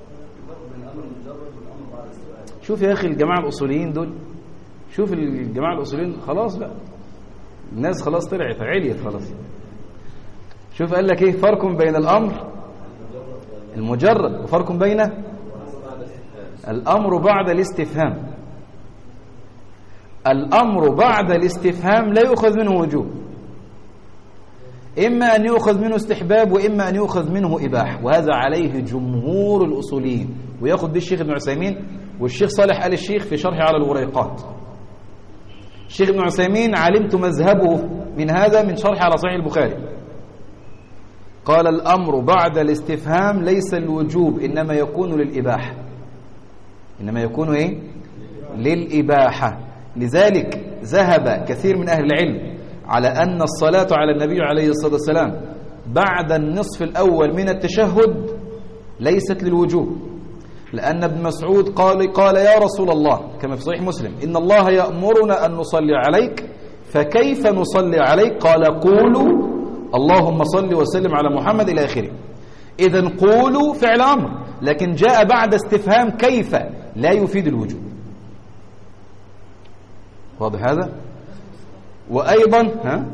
S1: شوف يا أخي الجماعة الأصوليين دول، شوف الجماعة الأصوليين خلاص بقى الناس خلاص طلعت عليت خلاص. شوف قال لك فرق بين الأمر المجرد وفرق بين الأمر بعد الاستفهام. الأمر بعد الاستفهام لا يؤخذ منه وجوب. إما أن يؤخذ منه استحباب وإما أن يؤخذ منه إباحة، وهذا عليه جمهور الأصوليين، ويأخذ به الشيخ ابن عثيمين والشيخ صالح آل الشيخ في شرح على الوريقات. الشيخ ابن عثيمين علمت مذهبه من هذا من شرح على صحيح البخاري، قال الأمر بعد الاستفهام ليس الوجوب إنما يكون للإباحة، إنما يكون إيه؟ للإباحة. لذلك ذهب كثير من أهل العلم على أن الصلاة على النبي عليه الصلاة والسلام بعد النصف الأول من التشهد ليست للوجوب، لأن ابن مسعود قال يا رسول الله كما في صحيح مسلم إن الله يأمرنا أن نصلي عليك فكيف نصلي عليك؟ قال قولوا اللهم صل وسلم على محمد إلى آخره. إذن قولوا فعل أمر، لكن جاء بعد استفهام كيف لا يفيد الوجوب. واضح هذا؟ وأيضا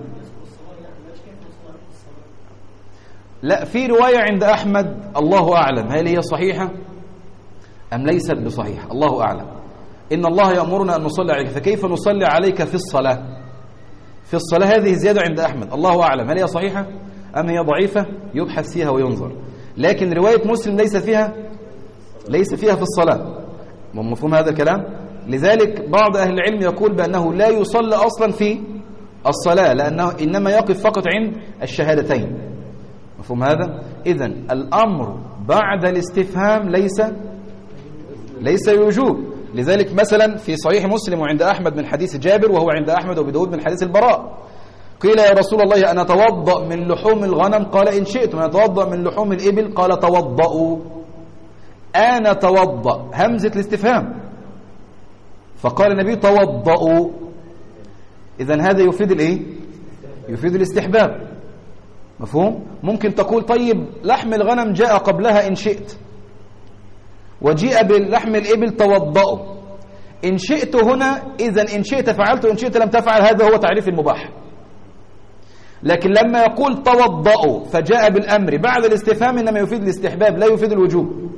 S1: لا، في رواية عند أحمد الله أعلم هل هي صحيحة أم ليست بصحيحة، الله أعلم، إن الله يأمرنا أن نصلي عليك فكيف نصلي عليك في الصلاة. في الصلاة هذه زيادة عند أحمد، الله أعلم هل هي صحيحة أم هي ضعيفة، يبحث فيها وينظر. لكن رواية مسلم ليس فيها في الصلاة. مفهوم هذا الكلام؟ لذلك بعض أهل العلم يقول بأنه لا يصلى أصلا في الصلاة، لأنه إنما يقف فقط عند الشهادتين. مفهوم هذا؟ إذن الأمر بعد الاستفهام ليس يوجوب. لذلك مثلا في صحيح مسلم وعند أحمد من حديث جابر، وهو عند أحمد وابي داود من حديث البراء، قيل يا رسول الله أنا أتوضأ من لحوم الغنم؟ قال إن شئتم. أنا أتوضأ من لحوم الإبل؟ قال توضأوا. أنا أتوضأ همزة الاستفهام، فقال النبي توضأوا. إذن هذا يفيد الإيه؟ يفيد الاستحباب. مفهوم؟ ممكن تقول طيب لحم الغنم جاء قبلها إن شئت، وجيء باللحم الإبل توضأوا. إن شئت هنا إذن إن شئت فعلت وإن شئت لم تفعل، هذا هو تعريف المباح. لكن لما يقول توضأوا فجاء بالأمر بعد الاستفهام إنما يفيد الاستحباب لا يفيد الوجوب.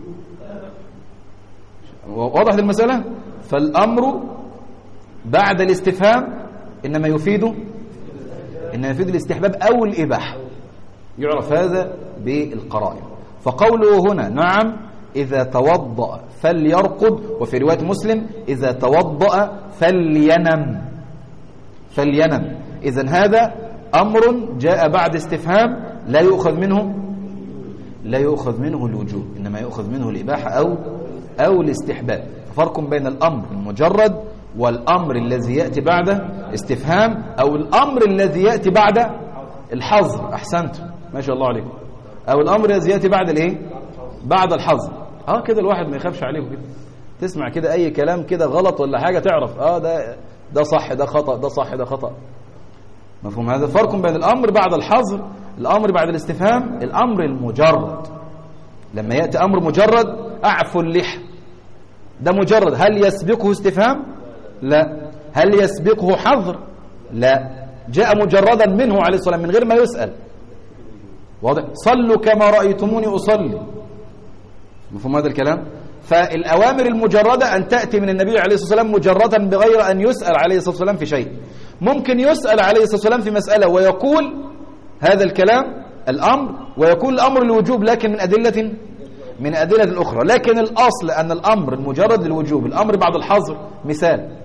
S1: واضح المسألة؟ فالأمر بعد الاستفهام إنما يفيد الاستحباب أو الإباحة، يعرف هذا بالقرائن. فقوله هنا نعم إذا توضأ فليرقد، وفي رواية مسلم إذا توضأ فلينم. إذن هذا أمر جاء بعد استفهام لا يؤخذ منه الوجوب، إنما يؤخذ منه الإباحة أو الاستحباب. فرق بين الأمر المجرد والأمر الذي يأتي بعد استفهام، أو الأمر الذي يأتي بعد الحظر. أحسنت، ما شاء الله عليكم. أو الأمر الذي يأتي بعد الإيه؟ بعد الحظر. كده الواحد ما يخافش عليه كده، تسمع كده أي كلام كده غلط ولا حاجة تعرف ده صح ده خطأ، ده صح ده خطأ. مفهوم هذا؟ فرق بين الأمر بعد الحظر، الأمر بعد الاستفهام. الأمر المجرد لما يأتي أمر مجرد أعفو اللحى، ده مجرد، هل يسبقه استفهام؟ لا. هل يسبقه حظر؟ لا. جاء مجردا منه عليه الصلاة والسلام من غير ما يسأل. واضح؟ صلوا كما رأيتموني أصلي. مفهوم هذا الكلام؟ فالأوامر المجردة أن تأتي من النبي عليه الصلاة والسلام مجردا بغير أن يسأل عليه الصلاة والسلام في شيء. ممكن يسأل عليه الصلاة والسلام في مسألة ويقول هذا الكلام الأمر، ويكون الأمر الوجوب لكن من أدلة أخرى. لكن الأصل أن الأمر المجرد للوجوب، الأمر بعد الحظر. مثال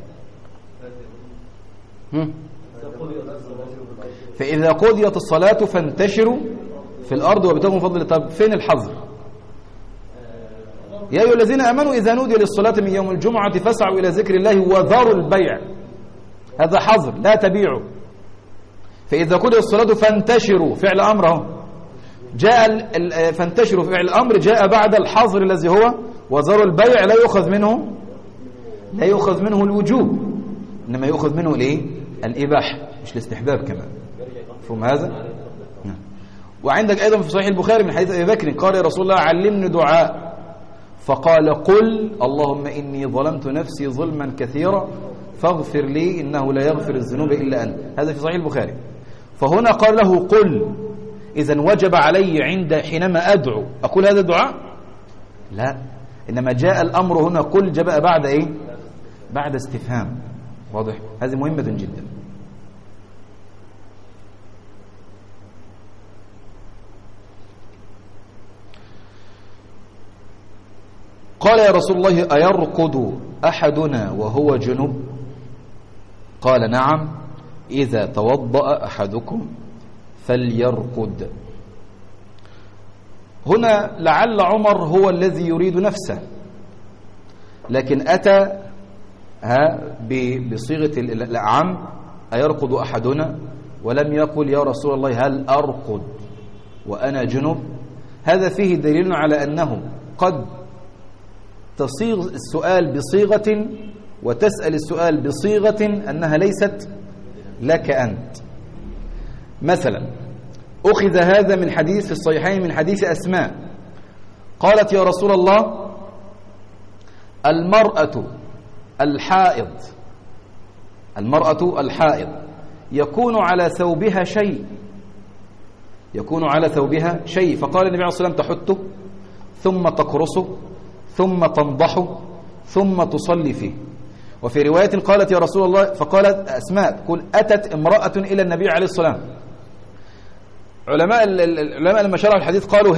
S1: فإذا قضيت الصلاة فانتشروا في الأرض وابتغوا من فضل. طب فين الحظر؟ يا أيها الذين آمنوا إذا نودي للصلاة من يوم الجمعة فاسعوا إلى ذكر الله وذروا البيع. هذا حظر، لا تبيعوا. فإذا قضيت الصلاة فانتشروا فعل أمره، جاء فانتشروا فعل الأمر جاء بعد الحظر الذي هو وذروا البيع. لا يؤخذ منه الوجوب، إنما يؤخذ منه الإيه؟ الإباحة، مش الاستحباب كمان. فهم هذا؟ نعم. وعندك أيضا في صحيح البخاري من حديث أبي بكر قال يا رسول الله علمني دعاء، فقال قل اللهم إني ظلمت نفسي ظلما كثيرا فاغفر لي إنه لا يغفر الذنوب إلا أنت. هذا في صحيح البخاري. فهنا قال له قل، إذن وجب علي حينما أدعو أقول هذا دعاء؟ لا، إنما جاء الأمر هنا قل جاء بعد إيه؟ بعد استفهام. واضح؟ هذه مهمة جدا. فقال يا رسول الله أيرقد أحدنا وهو جنب؟ قال نعم، إذا توضأ أحدكم فليرقد. هنا لعل عمر هو الذي يريد نفسه، لكن أتى بصيغة الأعم أيرقد أحدنا، ولم يقل يا رسول الله هل أرقد وأنا جنب. هذا فيه دليل على أنه قد تصيغ السؤال بصيغة وتسأل السؤال بصيغة أنها ليست لك أنت. مثلا أخذ هذا من حديث في الصحيحين من حديث أسماء قالت يا رسول الله المرأة الحائض يكون على ثوبها شيء، فقال النبي عليه الصلاة والسلام تحته ثم تقرصه ثم تنضحه ثم تصلي فيه. وفي رواية قالت يا رسول الله، فقالت أسماء تقول أتت امرأة إلى النبي عليه الصلاة والسلام. العلماء لما شرحوا الحديث قالوا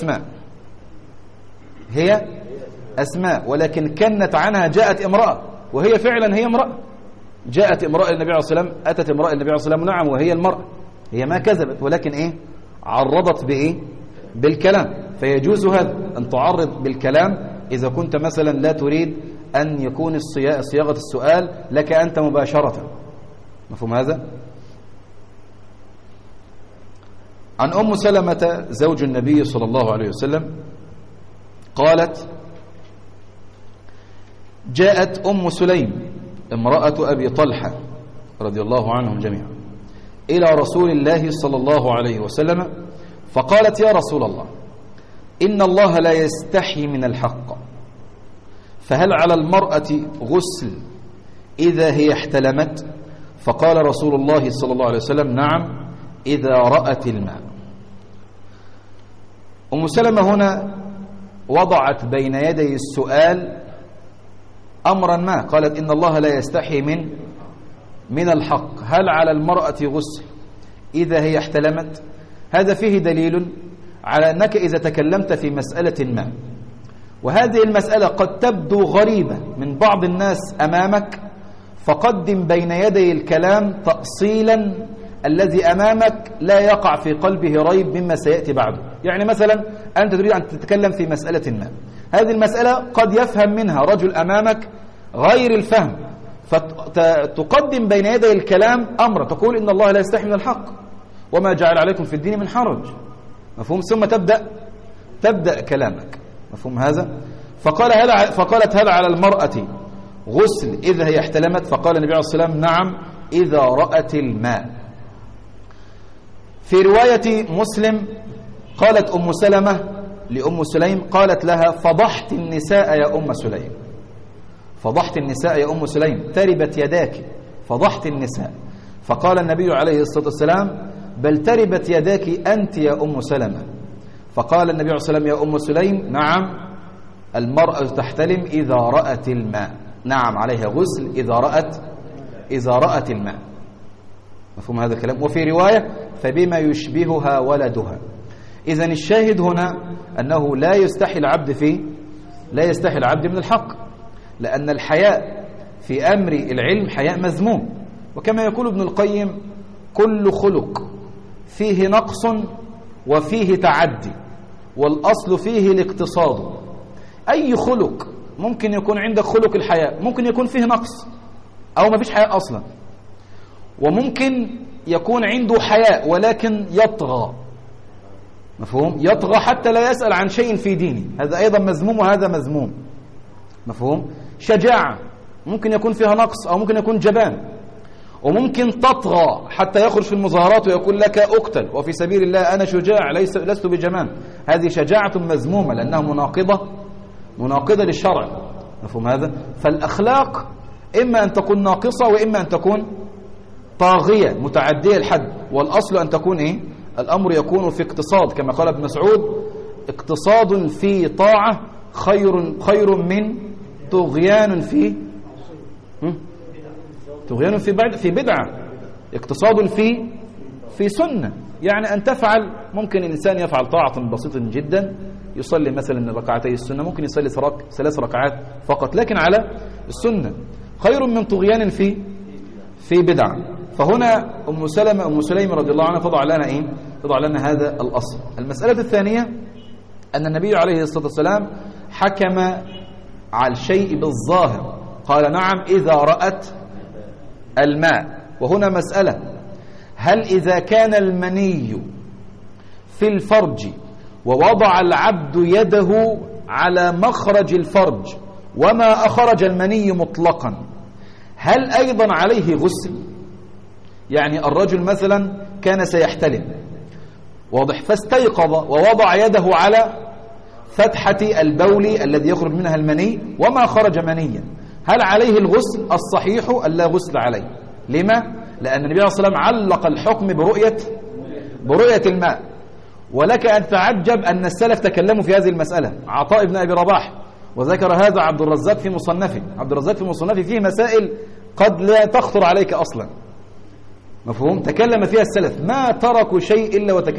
S1: هي أسماء، ولكن كنت عنها جاءت امرأة، وهي فعلا هي امرأة. جاءت امرأة النبي عليه الصلاة والسلام، أتت امرأة النبي عليه الصلاة والسلام، نعم وهي المرأة، هي ما كذبت، ولكن عرضت بالكلام. فيجوز هذا أن تعرض بالكلام إذا كنت مثلا لا تريد أن يكون صياغة السؤال لك أنت مباشرة. مفهوم هذا؟ عن أم سلمة زوج النبي صلى الله عليه وسلم قالت جاءت أم سليم امرأة أبي طلحة رضي الله عنهم جميعا إلى رسول الله صلى الله عليه وسلم فقالت يا رسول الله إن الله لا يستحي من الحق، فهل على المرأة غسل إذا هي احتلمت؟ فقال رسول الله صلى الله عليه وسلم نعم إذا رأت الماء. أم سلمة هنا وضعت بين يدي السؤال أمرا ما، قالت إن الله لا يستحي من الحق، هل على المرأة غسل إذا هي احتلمت؟ هذا فيه دليل على أنك إذا تكلمت في مسألة ما وهذه المسألة قد تبدو غريبة من بعض الناس أمامك، فقدم بين يدي الكلام تأصيلا الذي أمامك لا يقع في قلبه ريب مما سيأتي بعده. يعني مثلا أنت تريد أن تتكلم في مسألة ما، هذه المسألة قد يفهم منها رجل أمامك غير الفهم، فتقدم بين يدي الكلام أمر تقول إن الله لا يستحي من الحق وما جعل عليكم في الدين من حرج. مفهوم؟ ثم تبدأ كلامك. مفهوم هذا؟ فقالت هل على المرأة غسل إذا هي احتلمت؟ فقال النبي عليه الصلاة والسلام نعم إذا رأت الماء. في رواية مسلم قالت أم سلمة لأم سليم قالت لها فضحت النساء يا أم سليم، فضحت النساء يا أم سليم، تربت يداك، فضحت النساء. فقال النبي عليه الصلاة والسلام بل تربت يداك أنت يا أم سلمة. فقال النبي عليه الصلاة والسلام يا أم سليم نعم المرأة تحتلم إذا رأت الماء، نعم عليها غسل إذا رأت الماء. مفهوم هذا الكلام؟ وفي رواية فبما يشبهها ولدها. إذن الشاهد هنا أنه لا يستحي العبد من الحق، لأن الحياء في أمر العلم حياء مذموم. وكما يقول ابن القيم كل خلق فيه نقص وفيه تعدي والأصل فيه الاقتصاد. أي خلق ممكن يكون عندك خلق الحياء، ممكن يكون فيه نقص أو ما فيش حياء أصلا، وممكن يكون عنده حياء ولكن يطغى. مفهوم؟ يطغى حتى لا يسأل عن شيء في دينه، هذا أيضا مذموم وهذا مذموم. مفهوم؟ شجاعة ممكن يكون فيها نقص أو ممكن يكون جبان، وممكن تطغى حتى يخرج في المظاهرات ويقول لك أقتل وفي سبيل الله أنا شجاع لست بجبان. هذه شجاعة مذمومة لأنها مناقضة للشرع. مفهوم هذا؟ فالأخلاق إما أن تكون ناقصة وإما أن تكون طاغية متعدية الحد، والأصل أن تكون الأمر يكون في اقتصاد، كما قال ابن مسعود اقتصاد في طاعة خير من طغيان في بدعة. اقتصاد في سنة، يعني أن تفعل، ممكن الإنسان يفعل طاعة بسيطة جدا يصلي مثلا ركعتي السنة، ممكن يصلي 3 ركعات فقط، لكن على السنة خير من طغيان في بدعة. فهنا أم سليم رضي الله عنها تضع لنا إيه؟ تضع لنا هذا الأصل. المسألة الثانية أن النبي عليه الصلاة والسلام حكم على الشيء بالظاهر، قال نعم إذا رأت الماء. وهنا مسألة، هل إذا كان المني في الفرج ووضع العبد يده على مخرج الفرج وما أخرج المني مطلقا، هل أيضا عليه غسل؟ يعني الرجل مثلا كان سيحتلم واضح، فاستيقظ ووضع يده على فتحة البول الذي يخرج منها المني وما خرج منيا، هل عليه الغسل؟ الصحيح ألا غسل عليه. لما؟ لأن النبي صلى الله عليه وسلم علق الحكم برؤية الماء. ولك أن تعجب أن السلف تكلموا في هذه المسألة. عطاء بن أبي رباح وذكر هذا عبد الرزاق في مصنفه. عبد الرزاق في مصنفه فيه مسائل قد لا تخطر عليك أصلا، مفهوم؟ تكلم فيها السلف، ما تركوا شيء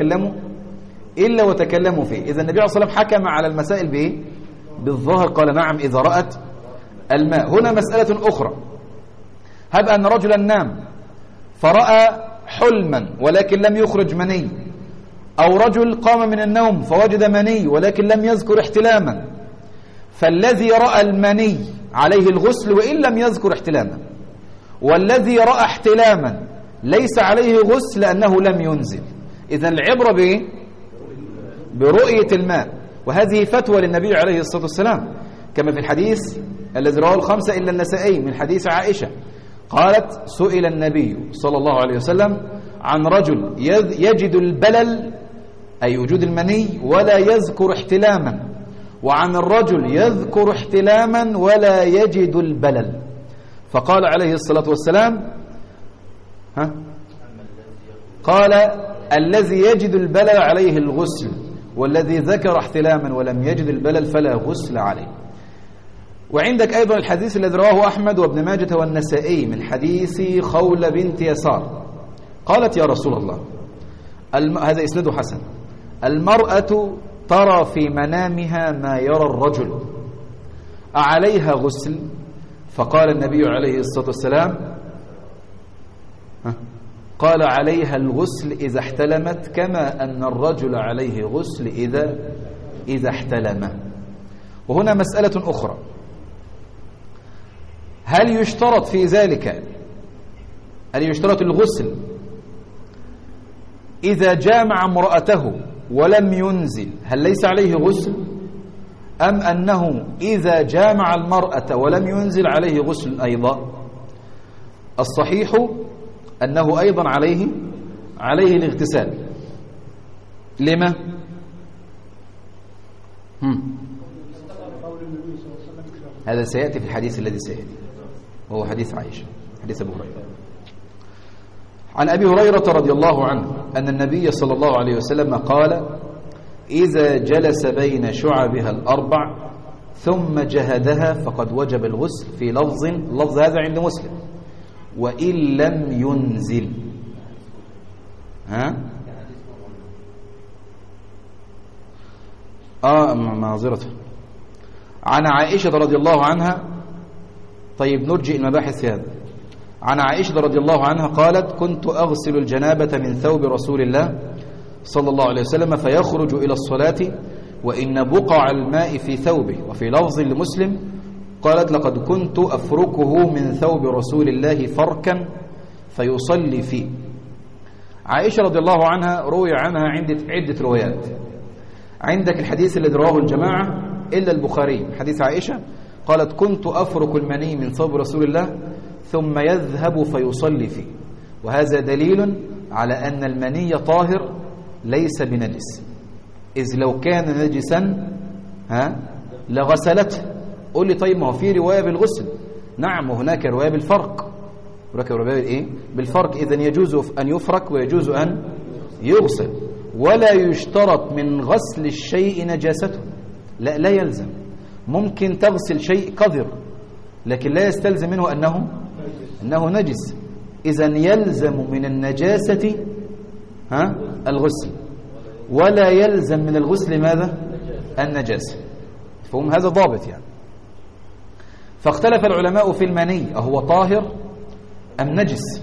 S1: إلا وتكلموا فيه. إذا النبي صلى الله عليه وسلم حكم على المسائل بإيه؟ بالظاهر، قال نعم إذا رأت الماء. هنا مسألة أخرى، هب أن رجلا نام فرأى حلما ولكن لم يخرج مني، أو رجل قام من النوم فوجد مني ولكن لم يذكر احتلاما، فالذي رأى المني عليه الغسل وإن لم يذكر احتلاما، والذي رأى احتلاما ليس عليه غسل لأنه لم ينزل. إذن العبرة بإيه؟ برؤية الماء. وهذه فتوى للنبي عليه الصلاة والسلام كما في الحديث الذي رواه الخمسة إلا النسائي من حديث عائشة قالت سئل النبي صلى الله عليه وسلم عن رجل يجد البلل أي وجود المني ولا يذكر احتلاما، وعن الرجل يذكر احتلاما ولا يجد البلل، فقال عليه الصلاة والسلام قال الذي يجد البلل عليه الغسل، والذي ذكر احتلاما ولم يجد البلل فلا غسل عليه. وعندك أيضا الحديث الذي رواه أحمد وابن ماجة والنسائي من حديث خولة بنت يسار قالت يا رسول الله، هذا إسناده حسن، المرأة ترى في منامها ما يرى الرجل، أعليها غسل؟ فقال النبي عليه الصلاة والسلام قال عليها الغسل إذا احتلمت كما أن الرجل عليه غسل إذا احتلم. وهنا مسألة أخرى، هل يشترط في ذلك، هل يشترط الغسل إذا جامع امرأته ولم ينزل هل ليس عليه غسل، أم أنه إذا جامع المرأة ولم ينزل عليه غسل أيضا؟ الصحيح أنه أيضا عليه الاغتسال. لما؟ هذا سيأتي في الحديث الذي سيأتي، وهو حديث عائشة، حديث أبو هريرة. عن أبي هريرة رضي الله عنه أن النبي صلى الله عليه وسلم قال إذا جلس بين شعبها الأربع ثم جهدها فقد وجب الغسل، في لفظ هذا عند مسلم وإن لم ينزل. معذرة. عن عائشة رضي الله عنها، طيب نرجئ المباحث في هذا. عن عائشة رضي الله عنها قالت كنت أغسل الجنابة من ثوب رسول الله صلى الله عليه وسلم فيخرج إلى الصلاة وإن بقع الماء في ثوبه. وفي لفظ لمسلم قالت لقد كنت أفركه من ثوب رسول الله فركا فيصلي فيه. عائشة رضي الله عنها روي عنها عدة روايات. عندك الحديث الذي رواه الجماعة إلا البخاري، حديث عائشة قالت كنت أفرك المني من ثوب رسول الله ثم يذهب فيصلي فيه. وهذا دليل على أن المني طاهر ليس بنجس، إذ لو كان نجسا لغسلته. قول لي طيب ما هو في رواية بالغسل. نعم، وهناك رواية بالفرق، هناك رواية بالفرق. إذن يجوز أن يفرك ويجوز أن يغسل، ولا يشترط من غسل الشيء نجاسته. لا يلزم، ممكن تغسل شيء قذر لكن لا يستلزم منه أنه نجس. إذن يلزم من النجاسة الغسل، ولا يلزم من الغسل ماذا؟ النجاسة. فهم هذا ضابط يعني. فاختلف العلماء في المني أهو طاهر أم نجس؟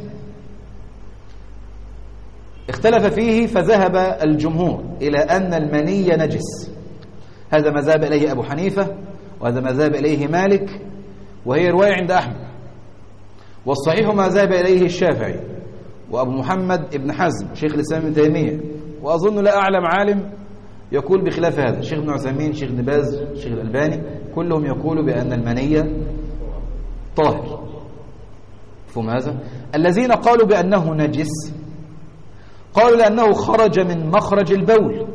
S1: اختلف فيه فذهب الجمهور إلى أن المني نجس. هذا ما ذهب إليه أبو حنيفة، وهذا ما ذهب إليه مالك، وهي رواية عند أحمد. والصحيح ما ذهب إليه الشافعي وأبو محمد ابن حزم شيخ الإسلام ابن تيمية، وأظن لا أعلم عالم يقول بخلاف هذا. شيخ ابن عثيمين، شيخ ابن باز، شيخ الألباني، كلهم يقولوا بأن المني طاهر. فهم هذا؟ الذين قالوا بأنه نجس قالوا لأنه خرج من مخرج البول.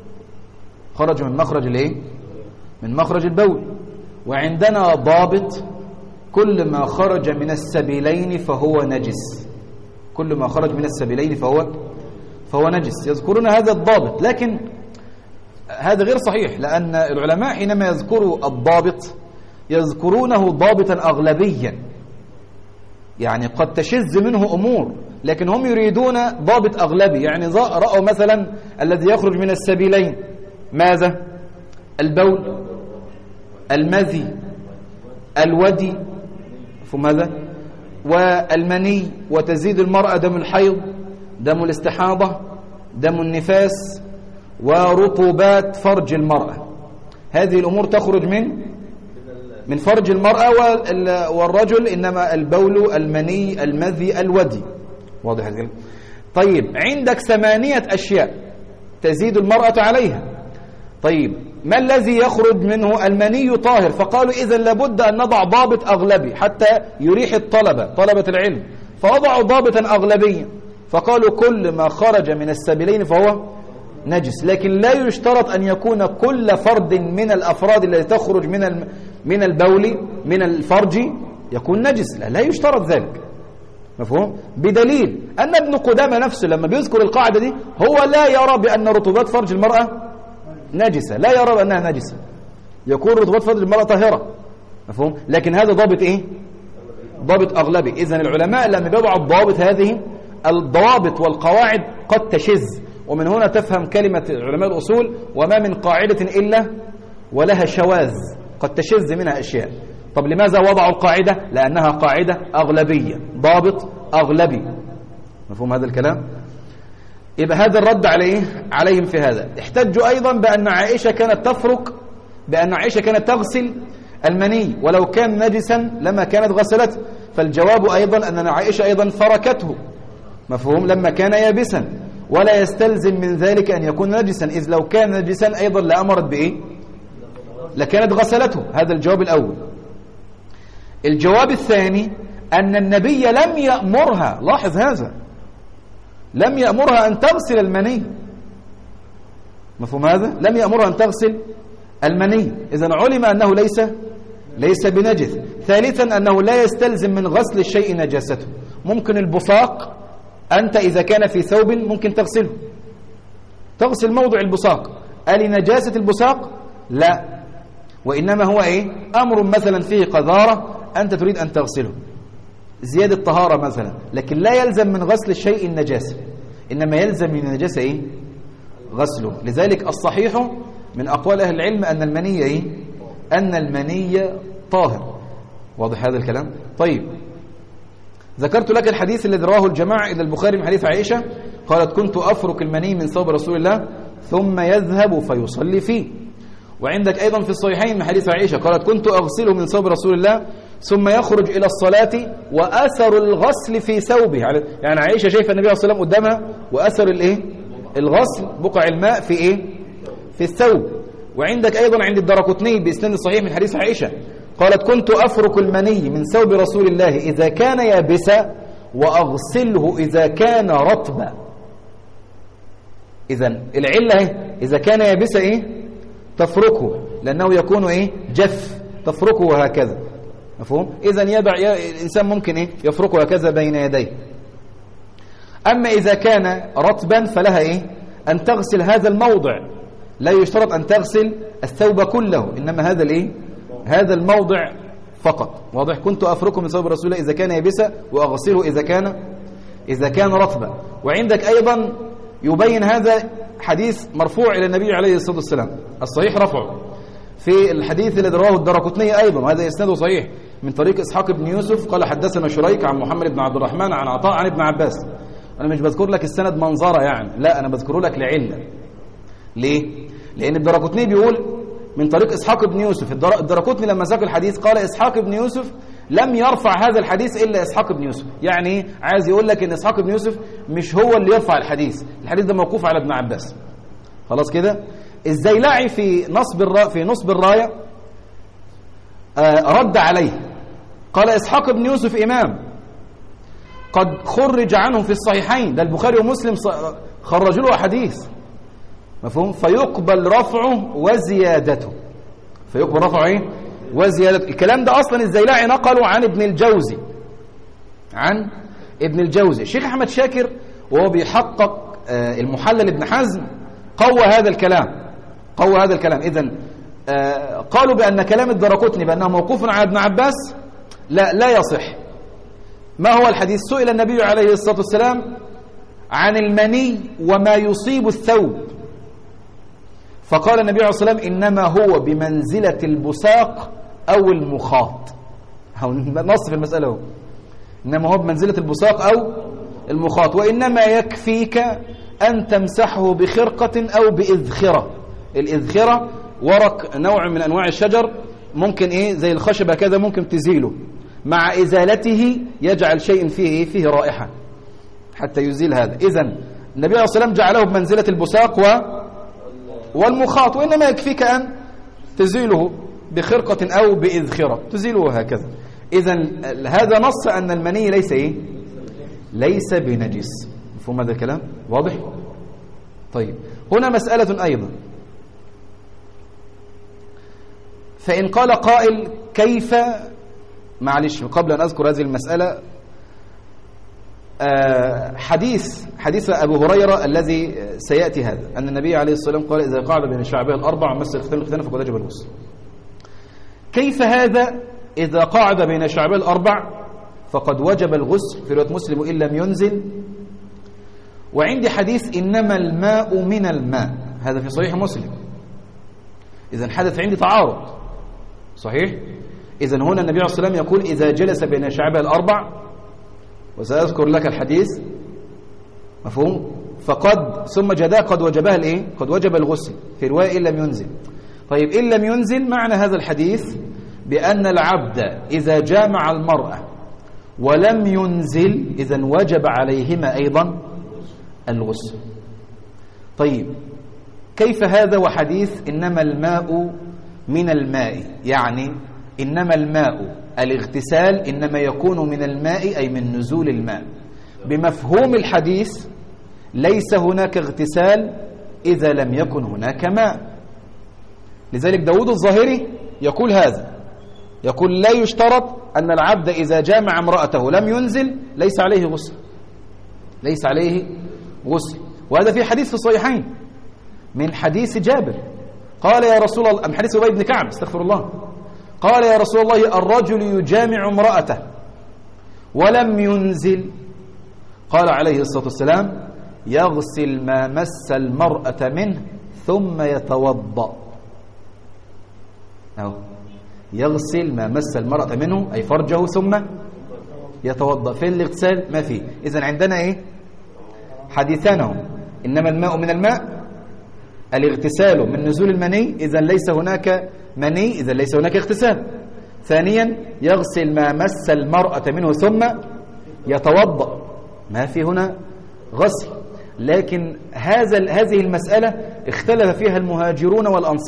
S1: خرج من مخرج الايه؟ من مخرج البول. وعندنا ضابط: كل ما خرج من السبيلين فهو نجس. كل ما خرج من السبيلين فهو نجس. يذكرون هذا الضابط، لكن هذا غير صحيح، لأن العلماء حينما يذكروا الضابط يذكرونه ضابطا أغلبيا، يعني قد تشذ منه أمور، لكن هم يريدون ضابط أغلبي. يعني رأوا مثلا الذي يخرج من السبيلين ماذا؟ البول، المذي، الودي، فماذا؟ والمني، وتزيد المرأة دم الحيض، دم الاستحاضة، دم النفاس، ورطوبات فرج المرأة. هذه الأمور تخرج من فرج المرأة والرجل، إنما البول، المني، المذي، الودي. واضح هذا؟ طيب، عندك 8 أشياء تزيد المرأة عليها. طيب، ما الذي يخرج منه؟ المني طاهر. فقالوا إذن لابد أن نضع ضابط أغلبي حتى يريح طلبة العلم، فوضعوا ضابطا أغلبيا فقالوا كل ما خرج من السبيلين فهو نجس. لكن لا يشترط أن يكون كل فرد من الأفراد التي تخرج من البول من الفرج يكون نجس، لا يشترط ذلك. مفهوم؟ بدليل أن ابن قدامة نفسه لما بيذكر القاعدة دي هو لا يرى بأن رطوبات فرج المرأة نجسة، لا يرى بأنها نجسة، يكون رطوبات فرج المرأة طاهرة. مفهوم؟ لكن هذا ضابط إيه؟ ضابط أغلبي. إذن العلماء لما بيضعوا الضوابط هذه، الضوابط والقواعد قد تشذ، ومن هنا تفهم كلمة علماء الأصول: وما من قاعدة إلا ولها شواذ، قد تشذ منها أشياء. طب لماذا وضعوا القاعدة؟ لأنها قاعدة أغلبية، ضابط أغلبي. مفهوم هذا الكلام؟ يبقى هذا الرد عليهم في هذا. احتجوا أيضا بأن عائشة كانت تفرق، بأن عائشة كانت تغسل المني ولو كان نجسا لما كانت غسلته، فالجواب أيضا أن عائشة أيضا فركته. مفهوم؟ لما كان يابسا، ولا يستلزم من ذلك أن يكون نجسا، إذ لو كان نجسا أيضا لأمرت بإيه؟ لكانت غسلته. هذا الجواب الأول. الجواب الثاني أن النبي لم يأمرها، لاحظ هذا، لم يأمرها أن تغسل المني. مفهوم هذا؟ لم يأمرها أن تغسل المني، إذن علم أنه ليس بنجس. ثالثا أنه لا يستلزم من غسل الشيء نجاسته. ممكن البصاق أنت إذا كان في ثوب ممكن تغسله، تغسل موضع البصاق، ألي نجاسة البصاق؟ لا، وإنما هو إيه؟ أمر مثلا فيه قذارة أنت تريد أن تغسله، زيادة طهارة مثلا، لكن لا يلزم من غسل الشيء النجاسة، إنما يلزم من النجاسة إيه؟ غسله. لذلك الصحيح من أقوال أهل العلم أن المني إيه؟ أن المني طاهر. واضح هذا الكلام؟ طيب، ذكرت لك الحديث الذي رواه الجماعة إلى البخاري من حديث عائشة قالت: كنت أفرك المني من ثوب رسول الله ثم يذهب فيصلي فيه. وعندك أيضا في الصحيحين من حديث عائشة قالت: كنت أغسله من ثوب رسول الله ثم يخرج إلى الصلاة وأثر الغسل في ثوبه. يعني عائشة شايفة النبي صلى الله عليه وسلم قدامها وأثر الغسل، بقع الماء في في الثوب. وعندك أيضا عند الدرقطني بإسناد صحيح من حديث عائشة قالت: كنت أفرك المني من ثوب رسول الله إذا كان يابسا وأغسله إذا كان رطبا. إذن العلة إذا كان يابسا تفركه، لأنه يكون جف، تفركه وهكذا. مفهوم؟ إذن الإنسان ممكن يفركه هكذا بين يديه. أما إذا كان رطبا فلها أن تغسل هذا الموضع، لا يشترط أن تغسل الثوب كله، إنما هذا الموضع فقط. واضح؟ كنت أفركه من ثوب رسول الله إذا كان يابسا وأغسله إذا كان رطبا. وعندك أيضا يبين هذا حديث مرفوع إلى النبي عليه الصلاة والسلام، الصحيح رفعه في الحديث الذي رواه الدارقطني أيضا، وهذا إسناده صحيح من طريق إسحاق بن يوسف قال حدثنا شريك عن محمد بن عبد الرحمن عن عطاء عن ابن عباس. أنا مش بذكر لك السند منظرة يعني، لا أنا بذكره لك لعلة. ليه؟ لأن الدارقطني بيقول من طريق إسحاق بن يوسف. الدارقطني لما ذكر الحديث قال إسحاق بن يوسف لم يرفع هذا الحديث إلا إسحاق بن يوسف. يعني عايز يقول لك إن إسحاق بن يوسف مش هو اللي يرفع الحديث ده موقوف على ابن عباس. خلاص كده. الزيلعي في نصب الراية رد عليه قال إسحاق بن يوسف إمام قد خرج عنه في الصحيحين، ده البخاري ومسلم خرجوا له حديث، مفهوم؟ فيقبل رفعه وزيادته، فيقبل رفعه ايه وزيادته. الكلام ده اصلا الزيلعي نقله عن ابن الجوزي. الشيخ احمد شاكر وهو بيحقق المحلل ابن حزم قوى هذا الكلام. اذن قالوا بان كلام الدارقطني بانه موقوف على ابن عباس لا يصح. ما هو الحديث؟ سئل النبي عليه الصلاة والسلام عن المني وما يصيب الثوب، فقال النبي عليه الصلاة والسلام إنما هو بمنزلة البساق أو المخاط. نص في المسألة هو إنما هو بمنزلة البساق أو المخاط، وإنما يكفيك أن تمسحه بخرقة أو بإذخرة. الإذخرة ورق نوع من أنواع الشجر، ممكن زي الخشبة كذا، ممكن تزيله، مع إزالته يجعل شيء فيه رائحة حتى يزيل هذا. إذن النبي عليه الصلاة والسلام جعله بمنزلة البساق والمخاط، وإنما يكفيك أن تزيله بخرقة أو بإذخرة، تزيله هكذا. إذن هذا نص أن المني ليس بنجس. مفهوم هذا الكلام؟ واضح؟ طيب، هنا مسألة أيضا. فإن قال قائل كيف، معلش قبل أن أذكر هذه المسألة، حديث أبو هريرة الذي سيأتي هذا، أن النبي عليه الصلاة والسلام قال إذا قعد بين شعبه الأربع ومس الختان فقد وجب الغسل. كيف هذا؟ إذا قعد بين شعبه الأربع فقد وجب الغسل، في رواية مسلم إن لم ينزل. وعندي حديث إنما الماء من الماء، هذا في صحيح مسلم. إذن حدث عندي تعارض صحيح. إذن هنا النبي عليه الصلاة والسلام يقول إذا جلس بين شعبه الأربع، وسأذكر لك الحديث، مفهوم؟ ثم جدا قد وجبها قد وجب الغسل، في رواية إن لم ينزل. طيب، إن لم ينزل معنى هذا الحديث بأن العبد إذا جامع المرأة ولم ينزل إذن وجب عليهما أيضا الغسل. طيب، كيف هذا وحديث إنما الماء من الماء؟ يعني إنما الماء الاغتسال إنما يكون من الماء، أي من نزول الماء. بمفهوم الحديث ليس هناك اغتسال إذا لم يكن هناك ماء. لذلك داود الظاهري يقول هذا، يقول لا يشترط أن العبد إذا جامع امرأته لم ينزل ليس عليه غسل. وهذا في حديث في الصحيحين من حديث جابر قال يا رسول الله، من حديث أبي بن كعب استغفر الله، قال يا رسول الله الرجل يجامع امرأته ولم ينزل، قال عليه الصلاة والسلام يغسل ما مس المرأة منه ثم يتوضأ. يغسل ما مس المرأة منه أي فرجه ثم يتوضأ. فين الاغتسال؟ ما فيه. إذن عندنا حديثانهم، إنما الماء من الماء، الاغتسال من نزول المني، إذن ليس هناك مني، إذن ليس هناك اغتسال. ثانيا يغسل ما مس المرأة منه ثم يتوضأ، ما في هنا غسل. لكن هذه المسألة اختلف فيها المهاجرون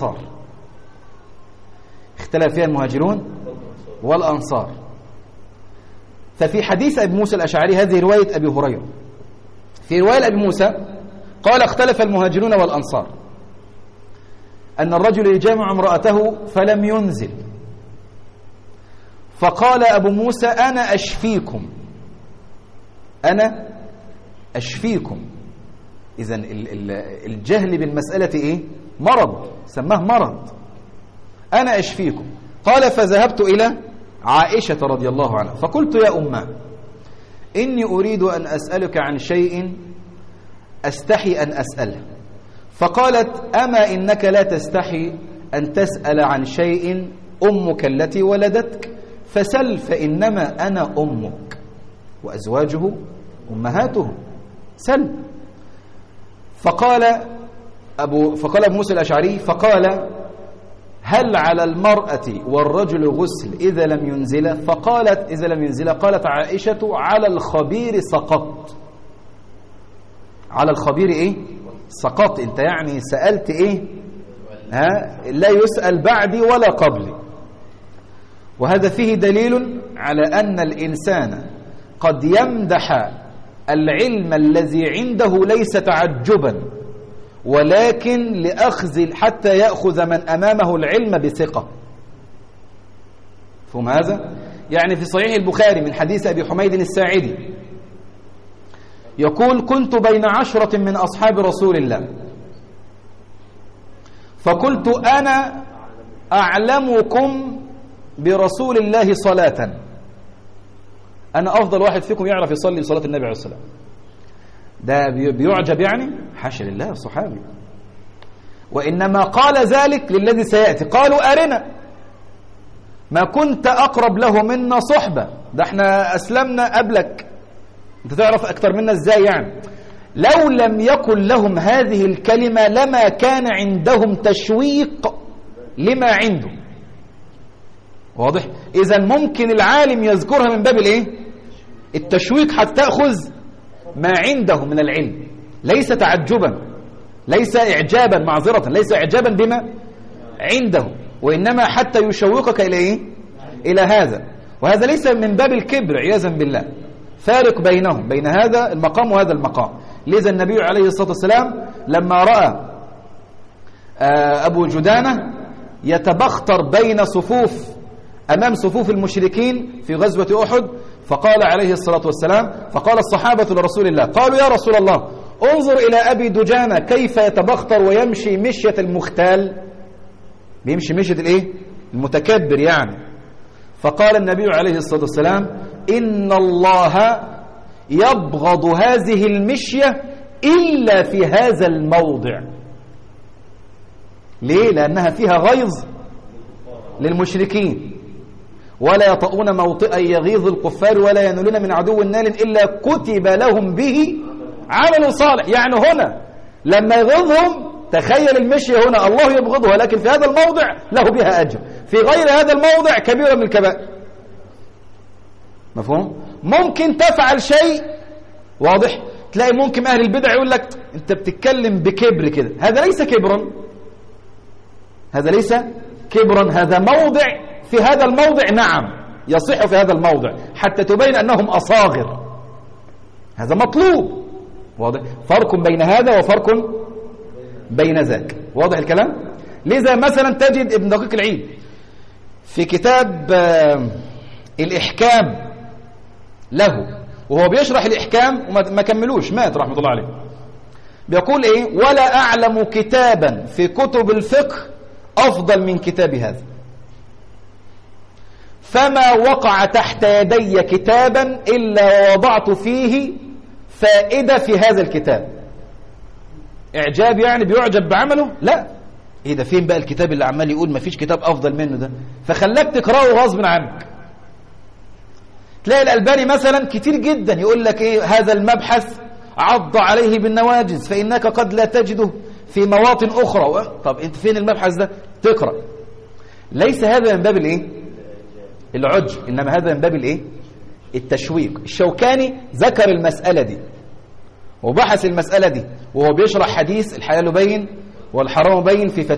S1: والأنصار. ففي حديث أبي موسى الأشعري، هذه رواية أبي هريرة، في رواية أبي موسى قال اختلف المهاجرون والأنصار أن الرجل يجامع امرأته فلم ينزل، فقال أبو موسى أنا أشفيكم. إذن الجهل بالمسألة مرض، سماه مرض. أنا أشفيكم. قال فذهبت إلى عائشة رضي الله عنها فقلت يا أمه إني أريد أن أسألك عن شيء أستحي أن أسأله. فقالت أما إنك لا تستحي أن تسأل عن شيء أمك التي ولدتك فسل فإنما أنا أمك وأزواجه أمهاته سل. فقال أبو موسى الأشعري فقال هل على المرأة والرجل غسل إذا لم ينزل؟ فقالت إذا لم ينزل قالت عائشة على الخبير سقط. على الخبير إيه؟ سقط. أنت يعني سألت إيه؟ لا يسأل بعدي ولا قبلي. وهذا فيه دليل على أن الإنسان قد يمدح العلم الذي عنده ليس تعجبا ولكن لأخذ حتى يأخذ من أمامه العلم بثقة. فهم هذا؟ يعني في صحيح البخاري من حديث أبي حميد الساعدي يقول كنت بين 10 من أصحاب رسول الله فقلت أنا أعلمكم برسول الله صلاة، أنا أفضل واحد فيكم يعرف يصلي صلاة النبي عليه الصلاة والسلام. ده بيعجب يعني؟ حاشا لله صحابي. وإنما قال ذلك للذي سيأتي. قالوا أرنا، ما كنت أقرب له منا صحبة، ده احنا أسلمنا قبلك، انت تعرف أكتر منا ازاي يعني؟ لو لم يكن لهم هذه الكلمة لما كان عندهم تشويق لما عنده. واضح؟ إذا ممكن العالم يذكرها من باب الايه؟ التشويق حتى تأخذ ما عنده من العلم، ليس تعجبا، ليس إعجابا، معذرة، ليس إعجابا بما عنده، وإنما حتى يشوقك إلى إيه؟ إلى هذا. وهذا ليس من باب الكبر عياذا بالله، فارق بينهم، بين هذا المقام وهذا المقام. لذا النبي عليه الصلاة والسلام لما رأى أبو جدانة يتبختر بين صفوف أمام صفوف المشركين في غزوة أحد فقال عليه الصلاة والسلام، فقال الصحابة لرسول الله قالوا يا رسول الله انظر إلى أبي دجانة كيف يتبختر ويمشي مشية المختال، بيمشي مشية الإيه؟ المتكبر يعني. فقال النبي عليه الصلاة والسلام إن الله يبغض هذه المشية إلا في هذا الموضع. ليه؟ لأنها فيها غيظ للمشركين، ولا يطؤون موطئا يغيظ الكفار ولا ينالون من عدو نال إلا كتب لهم به عمل صالح. يعني هنا لما يغيظهم، تخيل المشية هنا الله يبغضها، لكن في هذا الموضع له بها أجر، في غير هذا الموضع كبيرة من الكبائر. مفهوم؟ ممكن تفعل شيء واضح، تلاقي ممكن أهل البدع يقول لك أنت بتتكلم بكبر كده، هذا ليس كبرا، هذا ليس كبرا، هذا موضع، في هذا الموضع نعم يصح في هذا الموضع حتى تبين أنهم أصاغر، هذا مطلوب. واضح؟ فرق بين هذا وفرق بين ذاك. واضح الكلام؟ لذا مثلا تجد ابن دقيق العيد في كتاب الإحكام له وهو بيشرح الإحكام وما كملوش، مات رحمة الله عليه، بيقول إيه؟ ولا أعلم كتابا في كتب الفقه أفضل من كتاب هذا، فما وقع تحت يدي كتابا إلا وضعت فيه فائدة في هذا الكتاب. إعجاب يعني بيعجب بعمله؟ لا، إيه ده؟ فين بقى الكتاب اللي عمال يقول ما فيش كتاب أفضل منه ده؟ فخلاك تقرأه غصب عنك. تلاقي الألباني مثلا كتير جدا يقول لك إيه؟ هذا المبحث عض عليه بالنواجذ فإنك قد لا تجده في مواطن أخرى. طب أنت فين المبحث ده؟ تقرأ. ليس هذا من باب الإيه؟ العجب، إنما هذا من باب الإيه؟ التشويق. الشوكاني ذكر المسألة دي وبحث المسألة دي وهو بيشرح حديث الحلال بين والحرام بين في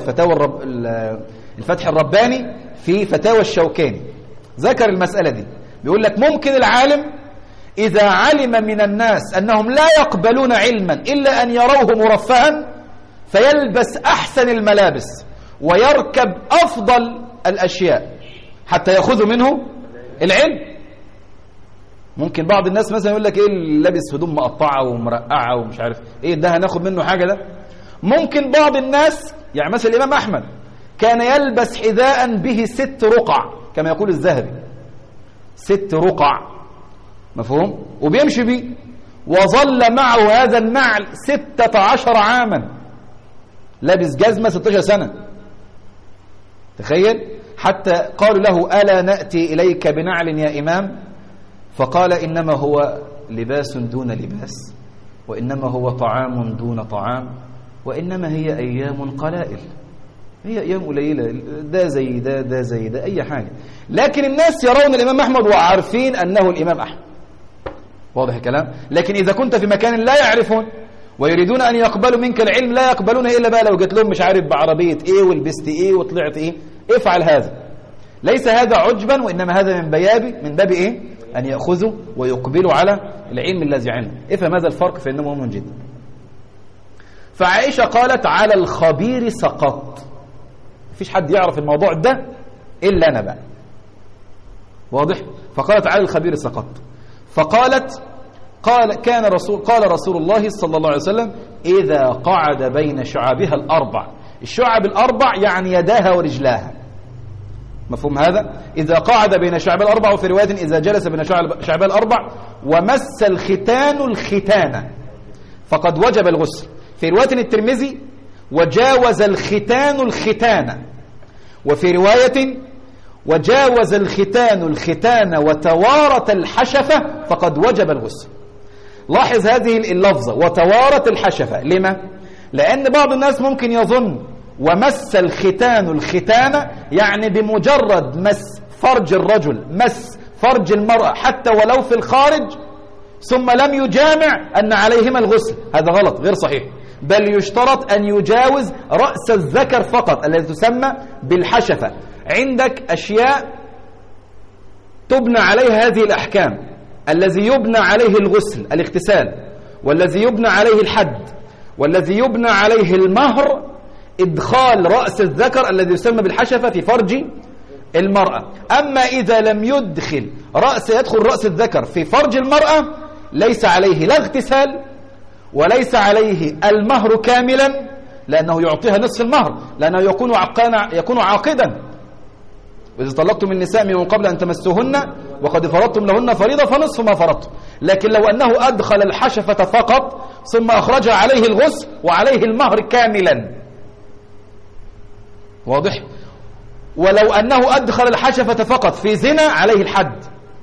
S1: الفتح الرباني في فتاوى الشوكاني، ذكر المسألة دي. بيقول لك ممكن العالم إذا علم من الناس أنهم لا يقبلون علما إلا أن يروه مرفها فيلبس أحسن الملابس ويركب أفضل الأشياء حتى يأخذوا منه العلم. ممكن بعض الناس مثلا يقول لك ايه اللي لابس هدوم مقطعه ومرقعه ومش عارف ايه ده هناخد منه حاجه ده. ممكن بعض الناس يعني مثلا الامام احمد كان يلبس حذاء به 6 رقع كما يقول الذهبي، 6 رقع، مفهوم؟ وبيمشي بيه وظل معه هذا النعل 16 عاما لابس جزمة 16 سنة، تخيل. حتى قالوا له ألا نأتي إليك بنعل يا إمام؟ فقال إنما هو لباس دون لباس، وإنما هو طعام دون طعام، وإنما هي أيام قلائل، هي أيام قليلة، ده زي ده، ده زي ده، أي حاجة. لكن الناس يرون الإمام أحمد وعارفين أنه الإمام أحمد، واضح الكلام. لكن إذا كنت في مكان لا يعرفون ويريدون أن يقبلوا منك العلم، لا يقبلون إلا بقى لو جت لهم مش عارف بعربية إيه ولبست إيه وطلعت إيه. افعل هذا، ليس هذا عجبا، وإنما هذا من باب إيه؟ أن يأخذوا ويقبلوا على العلم الذي عنده. افهم هذا الفرق فإنه مهم جدا. فعائشة قالت على الخبير سقط، مفيش حد يعرف الموضوع ده إلا أنا بقى، واضح. فقالت على الخبير سقط. فقالت قال رسول الله صلى الله عليه وسلم إذا قعد بين شعابها الأربع، الشعب الأربع يعني يداها ورجلاها، مفهوم هذا؟ إذا قعد بين شعبها الأربع، وفي رواية إذا جلس بين شعبها الأربع ومس الختان الختانة فقد وجب الغسل. في رواية الترمذي وجاوز الختان الختانة، وفي رواية وجاوز الختان الختانة وتوارت الحشفة فقد وجب الغسل. لاحظ هذه اللفظة وتوارت الحشفة، لما؟ لأن بعض الناس ممكن يظن ومس الختان الختانة يعني بمجرد مس فرج الرجل، مس فرج المرأة حتى ولو في الخارج ثم لم يجامع أن عليهما الغسل. هذا غلط، غير صحيح، بل يشترط أن يجاوز رأس الذكر فقط الذي تسمى بالحشفة. عندك أشياء تبنى عليها هذه الأحكام، الذي يبنى عليه الغسل الاغتسال، والذي يبنى عليه الحد، والذي يبنى عليه المهر إدخال رأس الذكر الذي يسمى بالحشفة في فرج المرأة. أما إذا لم يدخل يدخل رأس الذكر في فرج المرأة ليس عليه لا اغتسال وليس عليه المهر كاملا، لأنه يعطيها نصف المهر، لأنه يكون عاقدا. وإذا طلقتم النساء من قبل أن تمسوهن وقد فرضتم لهن فريضة فنصف ما فرضتم. لكن لو أنه أدخل الحشفة فقط ثم أخرج عليه الغسل وعليه المهر كاملا، واضح؟ ولو أنه أدخل الحشفة فقط في زنا عليه الحد،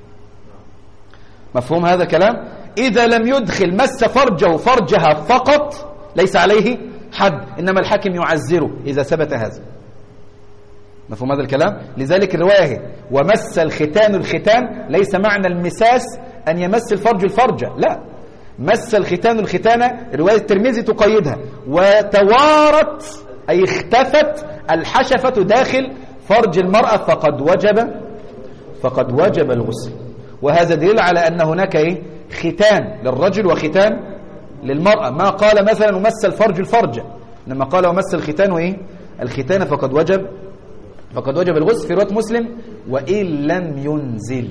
S1: مفهوم هذا الكلام؟ إذا لم يدخل مس فرجها فقط ليس عليه حد، إنما الحاكم يعزره إذا ثبت هذا، مفهوم هذا الكلام؟ لذلك الرواية ومس الختان الختان ليس معنى المساس أن يمس الفرج الفرجة، لا، مس الختان الختانة رواية الترمذي تقيدها وتوارت أي اختفت الحشفة داخل فرج المرأة فقد وجب الغسل. وهذا دليل على أن هناك ختان للرجل وختان للمرأة. ما قال مثلا ومس الفرج الفرجة، لما قال ومس الختان الختان فقد وجب الغسل. في رواية مسلم وإن لم ينزل.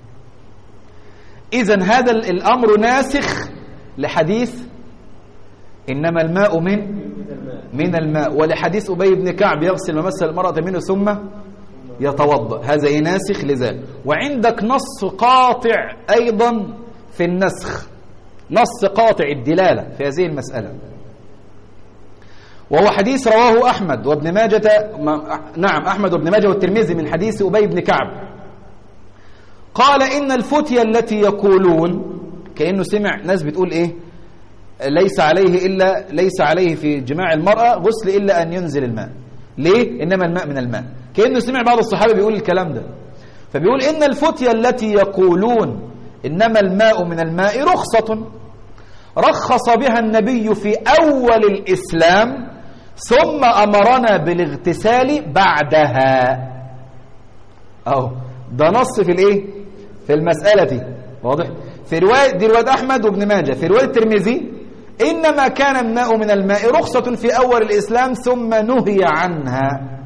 S1: إذن هذا الأمر ناسخ لحديث إنما الماء من الماء، ولحديث أبي بن كعب يغسل ممس المرأة منه ثم يتوضأ، هذا ناسخ لذلك. وعندك نص قاطع أيضا في النسخ، نص قاطع الدلالة في هذه المسألة، وهو حديث رواه أحمد وابن ماجة، نعم أحمد وابن ماجة والترمذي من حديث أبي بن كعب قال إن الفتية التي يقولون، كأنه سمع ناس بتقول ليس عليه في جماع المرأة غسل إلا أن ينزل الماء، ليه؟ إنما الماء من الماء. كأنه سمع بعض الصحابة بيقول الكلام ده، فبيقول إن الفتية التي يقولون إنما الماء من الماء رخصة رخص بها النبي في أول الإسلام ثم أمرنا بالاغتسال بعدها. ده نص في المسألة دي، واضح؟ في رواية أحمد وابن ماجه. في رواية الترمذي إنما كان الماء من الماء رخصة في أول الإسلام ثم نهي عنها،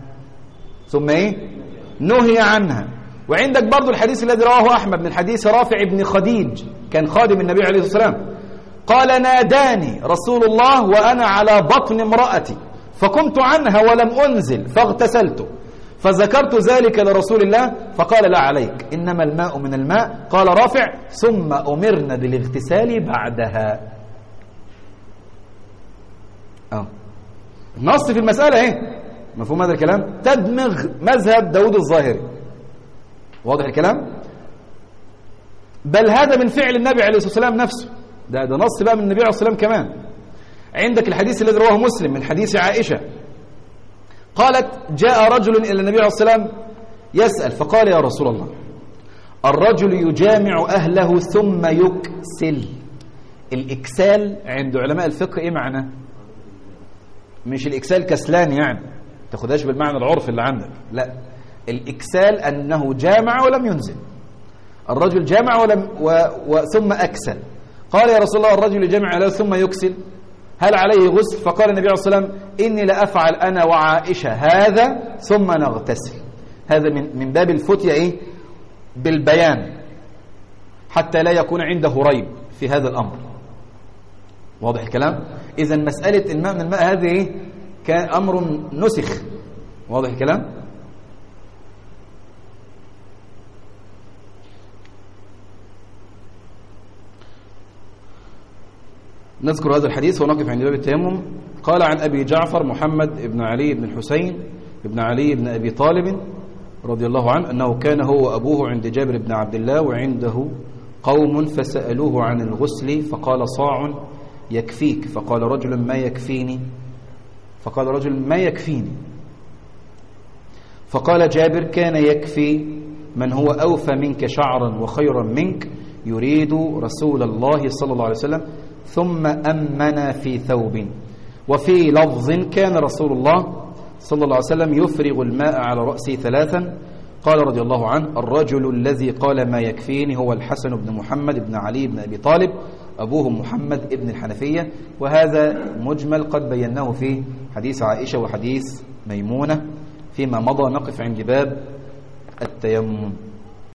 S1: نهي عنها. وعندك برضو الحديث الذي رواه أحمد من حديث رافع بن خديج، كان خادم النبي عليه الصلاة والسلام، قال ناداني رسول الله وأنا على بطن امرأتي فقمت عنها ولم أنزل فاغتسلت، فذكرت ذلك لرسول الله فقال لا عليك إنما الماء من الماء. قال رافع ثم أمرنا بالاغتسال بعدها. نص في المسألة ايه، مفهوم هذا الكلام؟ تدمغ مذهب داود الظاهري، واضح الكلام؟ بل هذا من فعل النبي عليه الصلاة والسلام نفسه، ده نص بقى من النبي عليه الصلاة والسلام كمان. عندك الحديث الذي رواه مسلم من حديث عائشة قالت جاء رجل إلى النبي عليه الصلاة والسلام يسأل فقال يا رسول الله الرجل يجامع أهله ثم يكسل. الإكسال عند علماء الفقه إيه معنى؟ مش الإكسال كسلان يعني، تاخدهاش بالمعنى العرف اللي عندك، لا، الإكسال أنه جامع ولم ينزل. الرجل جامع ثم أكسل. قال يا رسول الله الرجل يجامع أهله ثم يكسل هل عليه غسل؟ فقال النبي عليه الصلاة والسلام إني لأفعل أنا وعائشة هذا ثم نغتسل. هذا من باب الفتية إيه؟ بالبيان حتى لا يكون عنده ريب في هذا الأمر، واضح الكلام؟ إذا مسألة الماء من الماء هذه إيه؟ كان أمر نسخ، واضح الكلام؟ نذكر هذا الحديث ونقف عند باب التيمم. قال عن أبي جعفر محمد بن علي بن الحسين بن علي بن أبي طالب رضي الله عنه أنه كان هو وأبوه عند جابر بن عبد الله وعنده قوم فسألوه عن الغسل فقال صاع يكفيك. فقال رجل ما يكفيني؟ فقال رجل ما يكفيني؟ فقال جابر كان يكفي من هو أوفى منك شعرا وخيرا منك يريد رسول الله صلى الله عليه وسلم ثم أمن في ثوب. وفي لفظ كان رسول الله صلى الله عليه وسلم يفرغ الماء على رأسه ثلاثا. قال رضي الله عنه الرجل الذي قال ما يكفيني هو الحسن بن محمد بن علي بن أبي طالب أبوه محمد بن الحنفية. وهذا مجمل قد بيناه في حديث عائشة وحديث ميمونة فيما مضى. نقف عند باب التيمم.